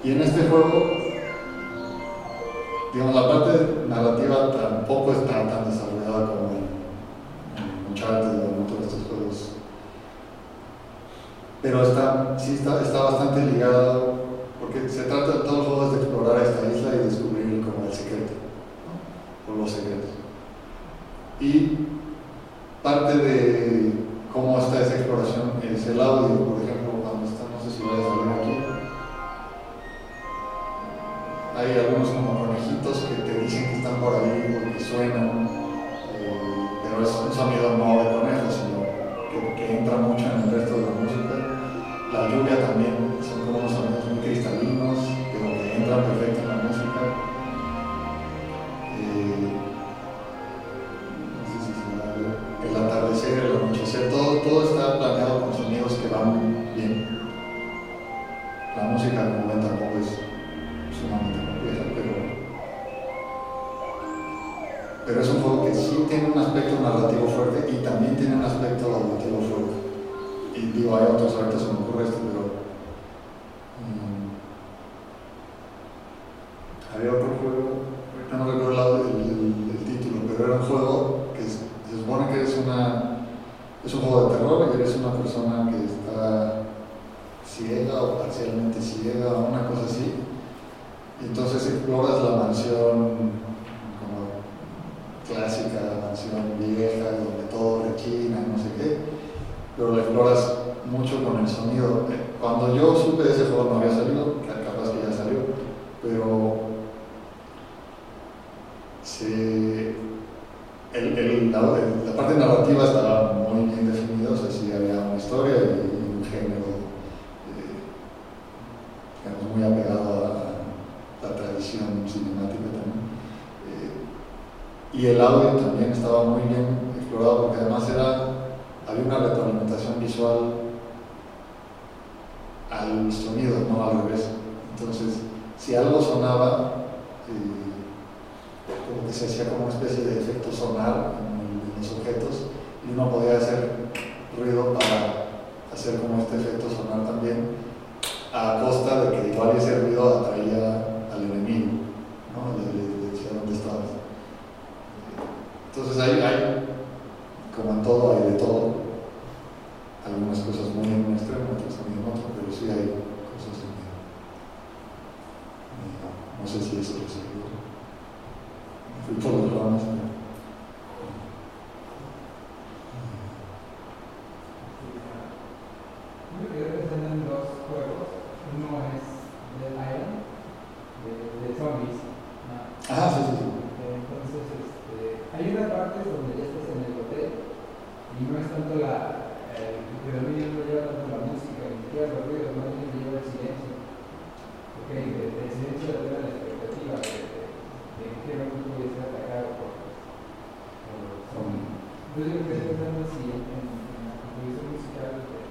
Y en este juego, digamos, la parte narrativa tampoco está tan desarrollada como en Uncharted o en todos estos juegos. Pero está bastante ligado, porque se trata de todos los juegos de explorar esta isla y descubrir como el secreto, ¿no? O los secretos. Y parte de cómo está esa exploración es el audio, por ejemplo, cuando está, no sé si voy a salir aquí. Hay algunos como conejitos que te dicen que están por ahí porque suenan, pero es un sonido no de conejo, sino que entra mucho en el resto de la música. La lluvia también son como unos sonidos muy cristalinos, pero que entran perfecto en la música. No sé si se va a ver. El atardecer, el anochecer, todo está planeado con sonidos que van bien. La música, como ven, tampoco es sumamente compleja, pero es un juego que sí tiene un aspecto narrativo fuerte y también tiene un aspecto auditivo fuerte. Y digo, hay otros, ahorita se me ocurre esto, pero había otro juego, ahorita no recuerdo el título, pero era un juego que se supone que es un juego de terror y eres una persona que está ciega o parcialmente ciega o una cosa así. Y entonces exploras la mansión como clásica, la mansión vieja, donde todo rechina, no sé qué, pero la exploras mucho con el sonido. Cuando yo supe de ese juego no había salido, capaz que ya salió, pero la parte narrativa estaba muy bien definida, o sea, sí había una historia y un género muy apegado a la tradición cinemática también. Y el audio también estaba muy bien explorado porque además había una retroalimentación visual al sonido, no al revés. Entonces, si algo sonaba, como que se hacía como una especie de efecto sonar en los objetos y uno podía hacer ruido para hacer como este efecto sonar también, a costa de que igual ese ruido atraía al enemigo, ¿no? Le decía dónde estabas. Entonces hay, como en todo, hay de todo. Algunas cosas muy en un extremo, otras muy en otro, pero sí hay cosas en medio. No sé si eso les ayuda. Fui por las ramas, ¿no? Yo quedé pensando en dos juegos. Uno es Dead Island, de zombies, ¿no? Ah, sí, sí, sí. Entonces, hay una parte donde ya estás en el hotel y no es tanto el predominio, no lleva tanto la música, ni siquiera los ruidos, más bien lleva el silencio. Ok, el silencio le da la expectativa de en qué momento puede ser atacado por zombies. Entonces, yo quedé pensando si en la composición musical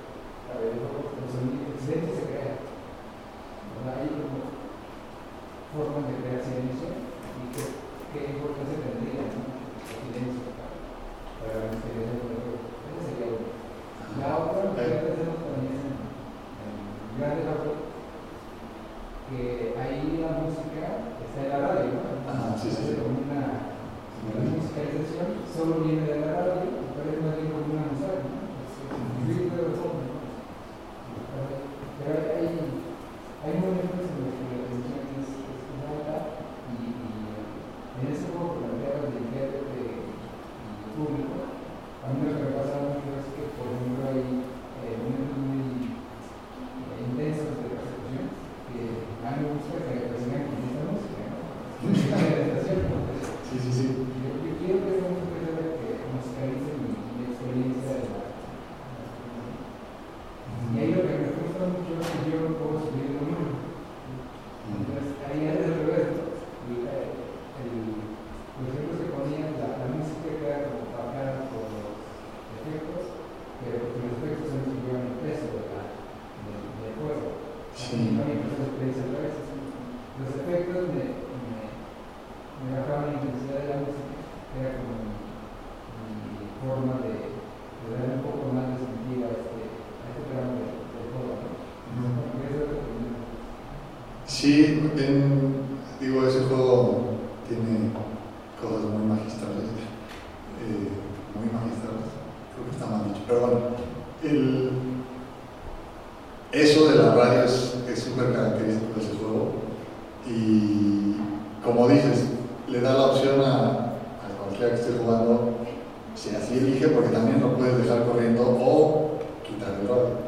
el silencio se crea. Hay como formas de crear silencio y qué importancia tendría, ¿no? El silencio para la experiencia de los. Esa sería una. La otra, que ya pensamos también en Grand Theft Auto, que ahí la música está en la radio, ¿no? Sí, sí, sí. Como una musicalización solo viene de la radio, parece más bien como una música, ¿no? Un ruido de fondo, ¿no? Pero hay momentos en los que la atención es alta y en ese juego planteado del intérprete y público, a mí lo que me pasa mucho es que, por ejemplo, hay momentos muy intensos de persecución que a mí me gusta que me persigan con esta música, ¿no? Sí, sí, sí. Yo quiero que esa música sea la que musicalice mi experiencia de la. Y ahí lo que me gusta mucho es que yo no puedo subir el volumen. Entonces, ahí es al revés. Los ejemplos que ponían, la música queda como tapada por los efectos, pero porque los efectos son los que llevan el peso del juego. Sí. No hay experiencia al revés. Los efectos me bajaban la intensidad de la música. Sí, digo, ese juego tiene cosas muy magistrales, creo que está mal dicho, pero bueno, eso de la radio es súper característico de ese juego y como dices, le da la opción a cualquiera que esté jugando, si así elige, porque también lo puedes dejar corriendo o quitar el radio.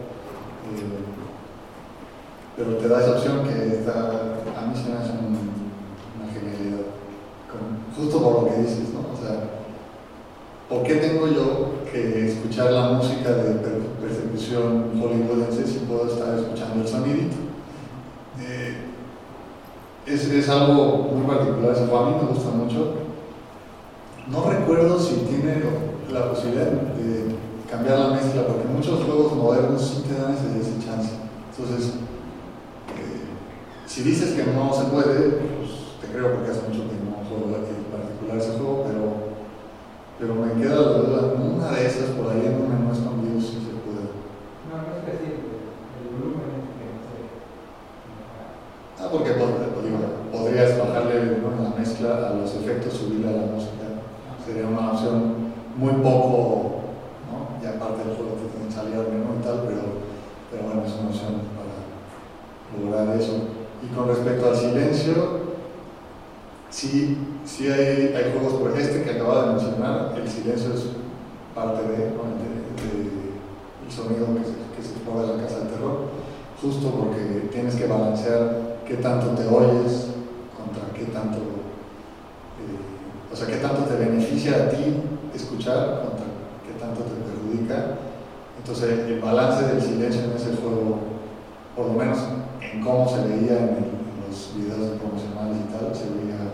Pero te da esa opción que a mí se me hace una genialidad, justo por lo que dices, ¿no? O sea, ¿por qué tengo yo que escuchar la música de persecución hollywoodense si puedo estar escuchando el sonidito? Es algo muy particular, ese juego a mí me gusta mucho. No recuerdo si tiene la posibilidad de cambiar la mezcla, porque muchos juegos modernos sí te dan ese chance. Entonces, si dices que no se puede, pues te creo, porque hace mucho que no juego en particular ese juego, pero me queda la duda, una de esas por ahí en un menú escondido sí se puede. No es que sí, el volumen es que Porque podrías bajarle la mezcla a los efectos, subirle a la música. Sería una opción muy poco, ¿no? Ya aparte del juego te tienen que salir al menú y tal, pero bueno, es una opción para lograr eso. Y con respecto al silencio, sí hay juegos, por este que acababa de mencionar, el silencio es parte del sonido que se explora en la casa del terror, justo porque tienes que balancear qué tanto te oyes contra qué tanto, o sea, qué tanto te beneficia a ti escuchar contra qué tanto te perjudica. Entonces, el balance del silencio en ese juego, por lo menos en cómo se veía en los videos promocionales y tal, se veía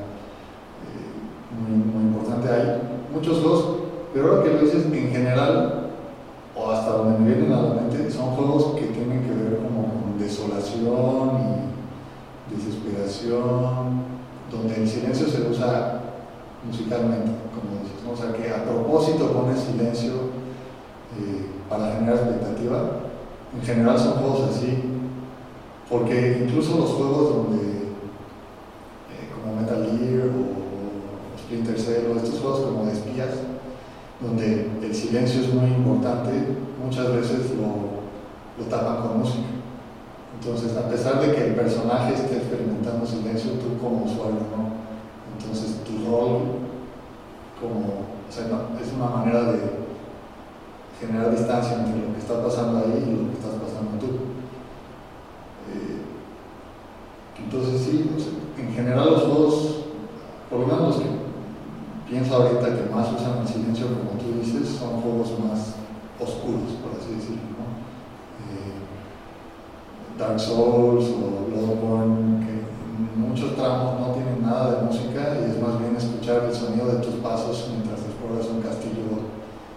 muy importante. Hay muchos juegos, pero ahora que lo dices, en general, o hasta donde me vienen a la mente, son juegos que tienen que ver como con desolación y desesperación, donde el silencio se usa musicalmente, como dices, ¿no? O sea, que a propósito pone silencio para generar expectativa. En general son juegos así, porque incluso los juegos donde, como Metal Gear o Splinter Cell, o estos juegos como de espías, donde el silencio es muy importante, muchas veces lo tapan con música. Entonces, a pesar de que el personaje esté experimentando silencio, tú como usuario no. Entonces, tu rol es una manera de generar distancia entre lo que está pasando ahí y lo que estás pasando tú. Entonces, sí, en general los juegos, por lo menos los que pienso ahorita que más usan el silencio, como tú dices, son juegos más oscuros, por así decirlo, ¿no? Dark Souls o Bloodborne, que en muchos tramos no tienen nada de música y es más bien escuchar el sonido de tus pasos mientras exploras un castillo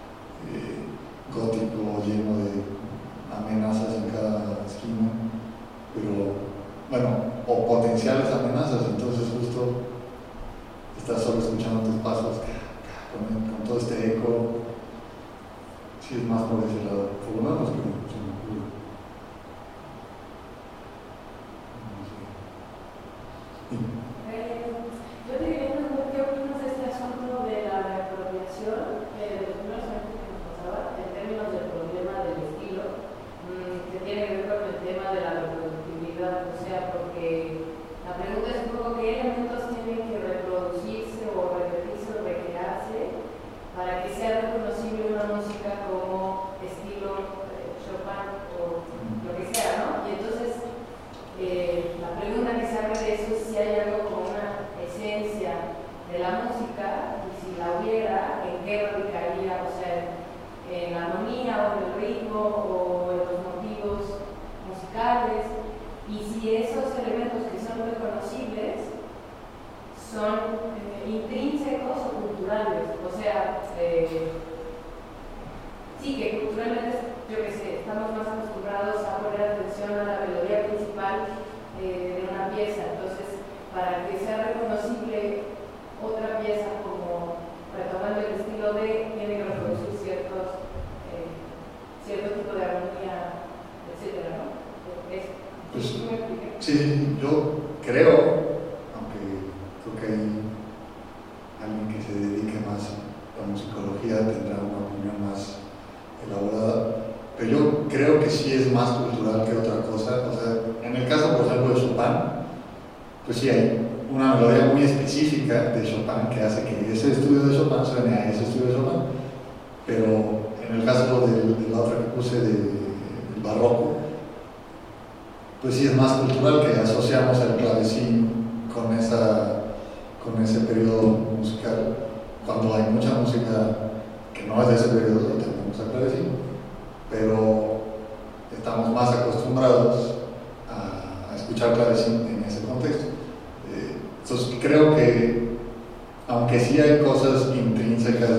gótico lleno de amenazas en cada esquina, pero bueno, o potenciales amenazas. Entonces justo estás solo escuchando tus pasos con todo este eco. Sí, es más por ese lado, por lo menos que se me ocurre. Yo te quería preguntar qué opinas de este asunto de la reapropiación, de los primeros años que nos pasaba, en términos del problema del estilo, que tiene que ver con el tema de la reproductibilidad. O sea, porque la pregunta es un poco qué elementos tienen que reproducirse o repetirse o recrearse para que sea reconocible una música como estilo Chopin o lo que sea, ¿no? Y entonces la pregunta que se abre de eso es si hay algo como una esencia de la música, y si la hubiera, en qué radicaría, o sea, en la armonía o en el ritmo o en los motivos musicales, y si esos elementos que son reconocibles son intrínsecos o culturales, o sea, sí, que culturalmente, yo que sé, estamos más acostumbrados a poner atención a la melodía principal de una pieza. Entonces, para que sea reconocible otra pieza, como retomando el estilo de, tiene que reproducir cierto tipo de armonía, etcétera, ¿no? Pues, sí, yo creo, aunque creo que hay alguien que se dedique más a la musicología tendrá una opinión más elaborada, pero yo creo que sí es más cultural que otra cosa. O sea, en el caso, por ejemplo, de Chopin, pues sí hay una melodía muy específica de Chopin que hace que ese estudio de Chopin suene a ese estudio de Chopin, pero en el caso de la otra que puse del barroco, pues sí es más cultural, que asociamos el clavecín con ese periodo musical, cuando hay mucha música que no es de ese periodo, tenemos el clavecín, pero estamos más acostumbrados a escuchar clavecín en ese contexto. Entonces creo que, aunque sí hay cosas intrínsecas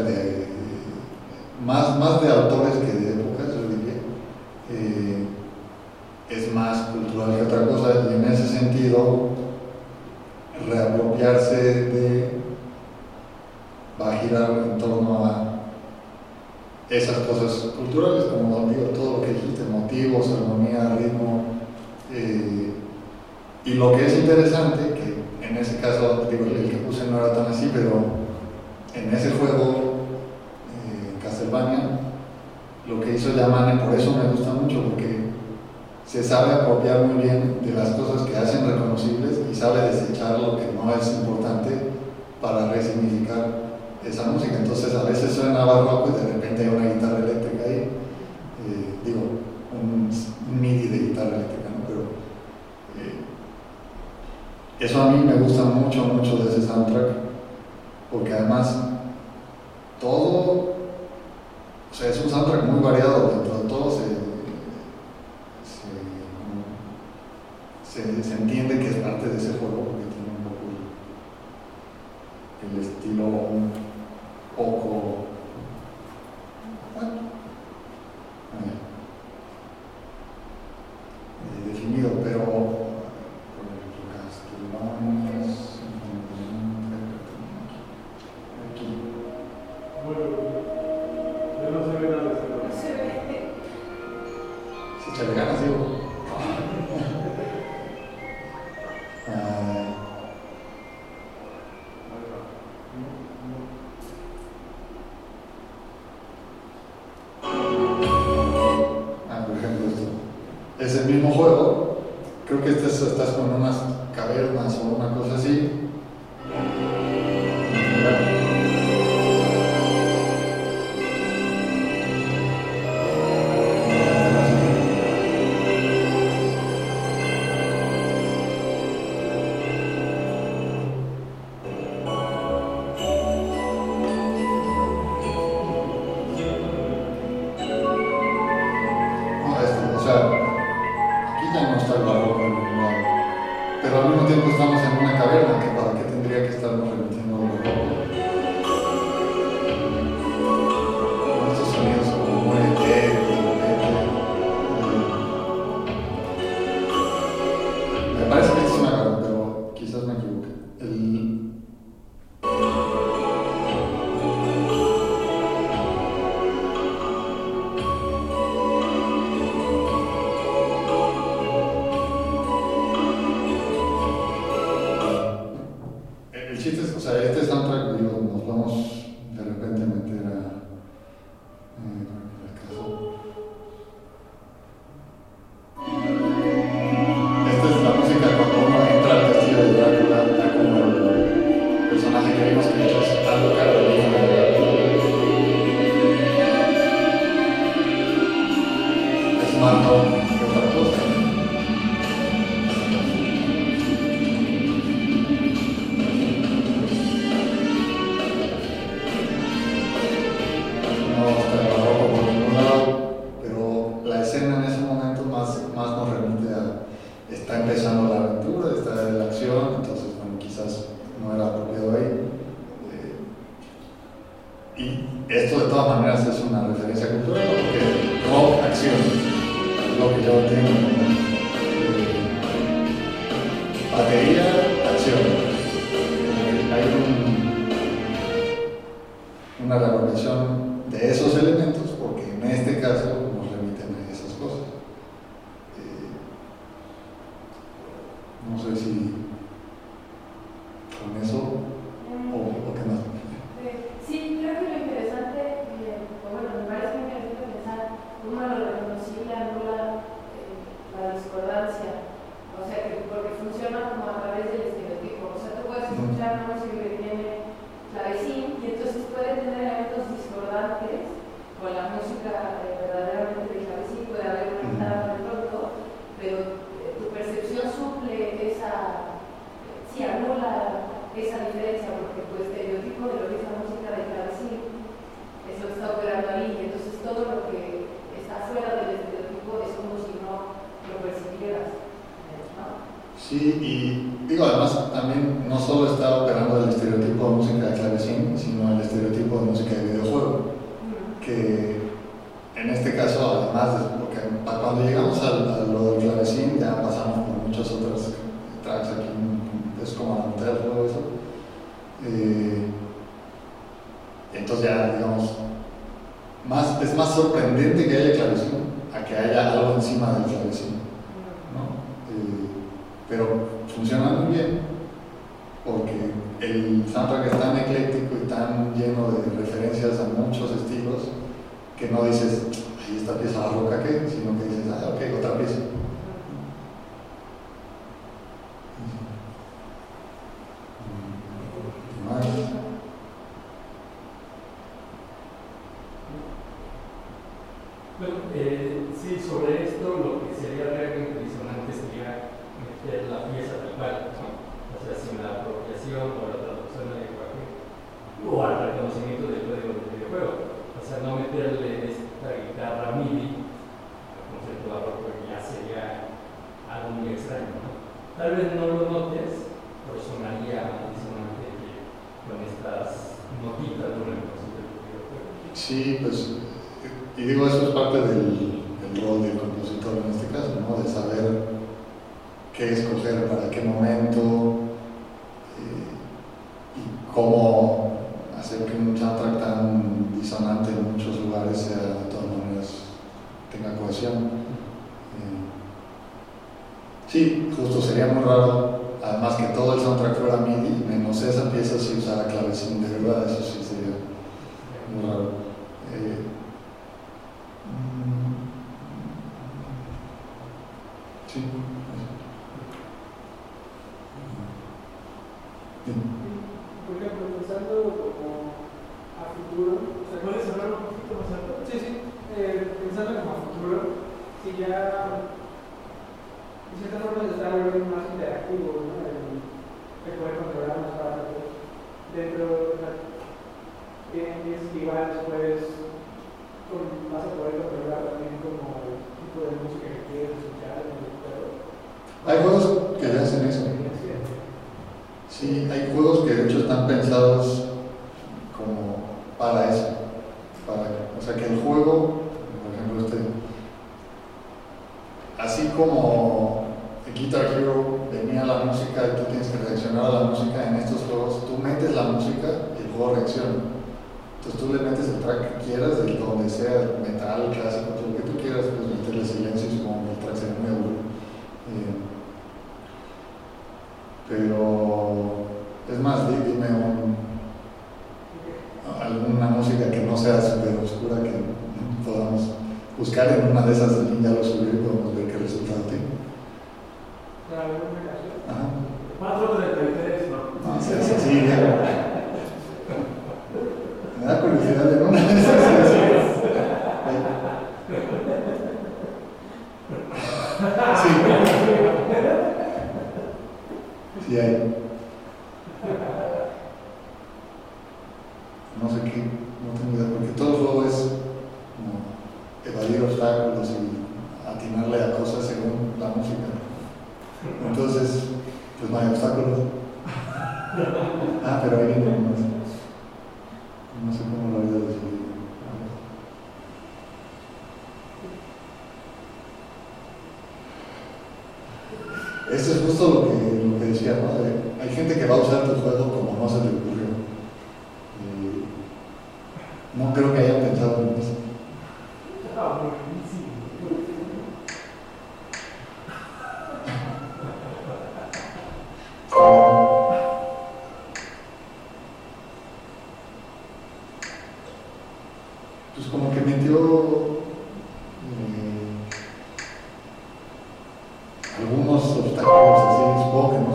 más de autores que de épocas, yo diría, es más cultural que otra cosa, y en ese sentido reapropiarse va a girar en torno a esas cosas culturales, como digo, todo lo que dijiste, motivos, armonía, ritmo, y lo que es interesante, que en ese caso, digo, el que puse no era tan así, pero en ese juego, Castlevania, lo que hizo Yamane, por eso me gusta mucho, porque se sabe apropiar muy bien de las cosas que hacen reconocibles y sabe desechar lo que no es importante para resignificar esa música. Entonces a veces suena barroco y de repente hay una guitarra eléctrica ahí, digo, un MIDI de guitarra eléctrica, ¿no? Pero eso a mí me gusta mucho, mucho de ese soundtrack, porque además todo, o sea, es un soundtrack muy variado, dentro de todo se entiende que es parte de ese juego, porque tiene un poco el estilo un poco, bueno, definido, pero por ejemplo, aquí. Bueno, yo no se ve nada de eso. No se ve. Se echa ganas, digo. Por ejemplo, esto es el mismo juego, creo que estás con unas cavernas o una cosa así. Pero al mismo tiempo estamos en una caverna, que para qué tendría que estarnos remitiendo a lo barroco. Con estos sonidos como muy etéreos, me parece que esto es una caverna, pero quizás me equivoque. El chiste es, o sea, este soundtrack, digo, nos vamos de repente a meter a el caso. Esta es la música cuando uno entra al castillo de Drácula, como el personaje que vimos que es Alucard, el hijo de Drácula. Es más no que otra cosa. Está empezando la aventura, está la acción, entonces bueno, quizás no era apropiado ahí. Y esto de todas maneras es una referencia cultural, porque rock, acción, es lo que yo entiendo como batería, acción. Hay una revolución de esos elementos, porque en este caso nos remiten a esas cosas. No sé si funciona como a través del estereotipo. O sea, tú puedes escuchar una música que tiene clavecín y entonces puede tener elementos discordantes con la música verdaderamente de clavecín, puede haber una guitarra de pronto, pero tu percepción suple esa, sí, anula esa diferencia, porque tu estereotipo de lo que es la música de clavecín es lo que está operando ahí, y entonces todo lo que está fuera del estereotipo es como si no lo percibieras, ¿no? Sí, y digo, además también no solo está operando el estereotipo de música de clavecín, sino el estereotipo de música de videojuego, que en este caso, además, porque cuando llegamos a lo del clavecín ya pasamos por muchas otras tracks aquí, es como anotar todo eso. Entonces ya, digamos, es más sorprendente que haya clavecín a que haya algo encima del clavecín, ¿no? Pero funciona muy bien porque el soundtrack es tan ecléctico y tan lleno de referencias a muchos estilos que no dices, ahí esta pieza barroca qué, sino que dices, ah, ok, otra pieza. Más. Bueno, sí, sobre esto lo que sería realmente disonante sería meter la pieza tal cual, ¿no? O sea, sin la apropiación o la traducción del lenguaje o al reconocimiento del código del videojuego. O sea, no meterle esta guitarra MIDI al concepto barroco, que ya sería algo muy extraño, ¿no? Tal vez no lo notes, pero sonaría más disonante que con estas notitas de un concepto del videojuego. Sí, pues, y digo, eso es parte del rol del compositor en este caso, ¿no? De saber qué escoger para qué momento y cómo hacer que un soundtrack tan disonante en muchos lugares sea, de todas maneras, tenga cohesión. Sí, justo sería muy raro, además que todo el soundtrack fuera MIDI, menos esa pieza si usara clavecín, de verdad, eso sí sería muy raro. Sí. Por ejemplo, pensando como a futuro, o sea, ¿Puedes hablar un poquito más alto? sí, pensando como a futuro, si ya de cierta forma se está volviendo más interactivo, ¿no? El poder controlar más rápido dentro de la es igual después vas a poder controlar también como el tipo de música que quieres escuchar en el juego. Hay juegos que ya hacen eso. Sí, hay juegos que de hecho están pensados como para eso. O sea, que el juego, por ejemplo, así como en Guitar Hero venía la música y tú tienes que reaccionar a la música, en estos juegos tú metes la música y el juego reacciona. Entonces tú le metes el track que quieras, de donde sea, metal, clásico, lo que tú quieras, pues meterle silencio y supongo que el track sería muy aburrido. Pero es más, dime alguna música que no sea súper oscura que podamos buscar en una de esas, ya lo subí y podemos ver qué resultado tiene. ¿Para alguna canción? Ajá. 4:33, ¿no? No, sí, ya. Me da curiosidad de una de esas canciones. Sí. Sí hay. No sé qué, no tengo idea, porque todo el juego es como evadir obstáculos y atinarle a cosas según la música. Entonces, pues no hay obstáculos. Pero ahí viene más. No sé cómo lo había decidido. Eso es justo lo que decía, ¿no? Hay gente que va a usar tu juego como no se le ocurrió. No creo que hayan pensado en eso. Pues como que metió algunos obstáculos así, supongo que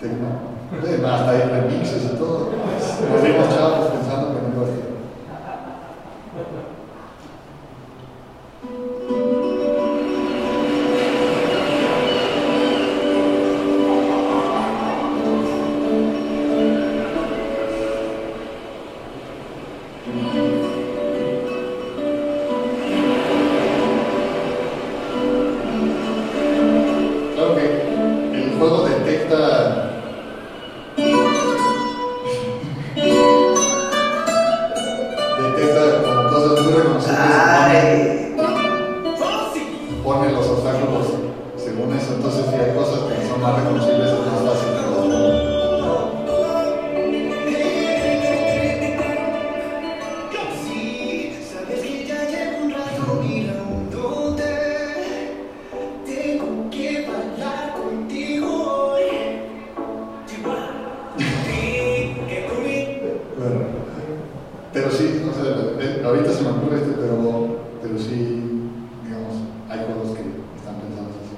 Hasta hay remixes y todo. Nos dimos chavos pensando que no iba a ser. Claro que el juego detecta con cosas muy reconocibles, pone los obstáculos según eso. Entonces, si hay cosas que son más reconocibles, es más fácil que las pongan. Sabes que ya llevo un rato mirándote. Tengo que bailar contigo hoy. Bueno, pero sí, o sea, ahorita se me ocurre pero sí, digamos, hay juegos que están pensados así.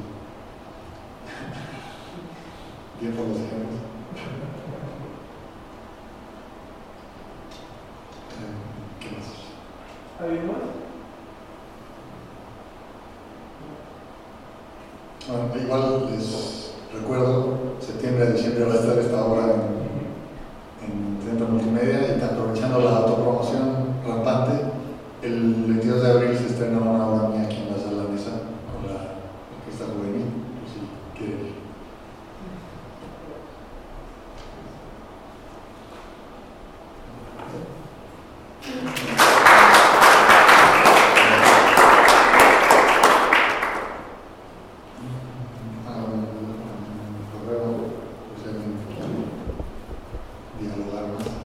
Bien por los ejemplos. ¿Qué más? ¿Alguien más? Bueno, igual les recuerdo, septiembre a diciembre va a estar esta obra en Centro Multimedia, y aprovechando la autopromoción rampante, el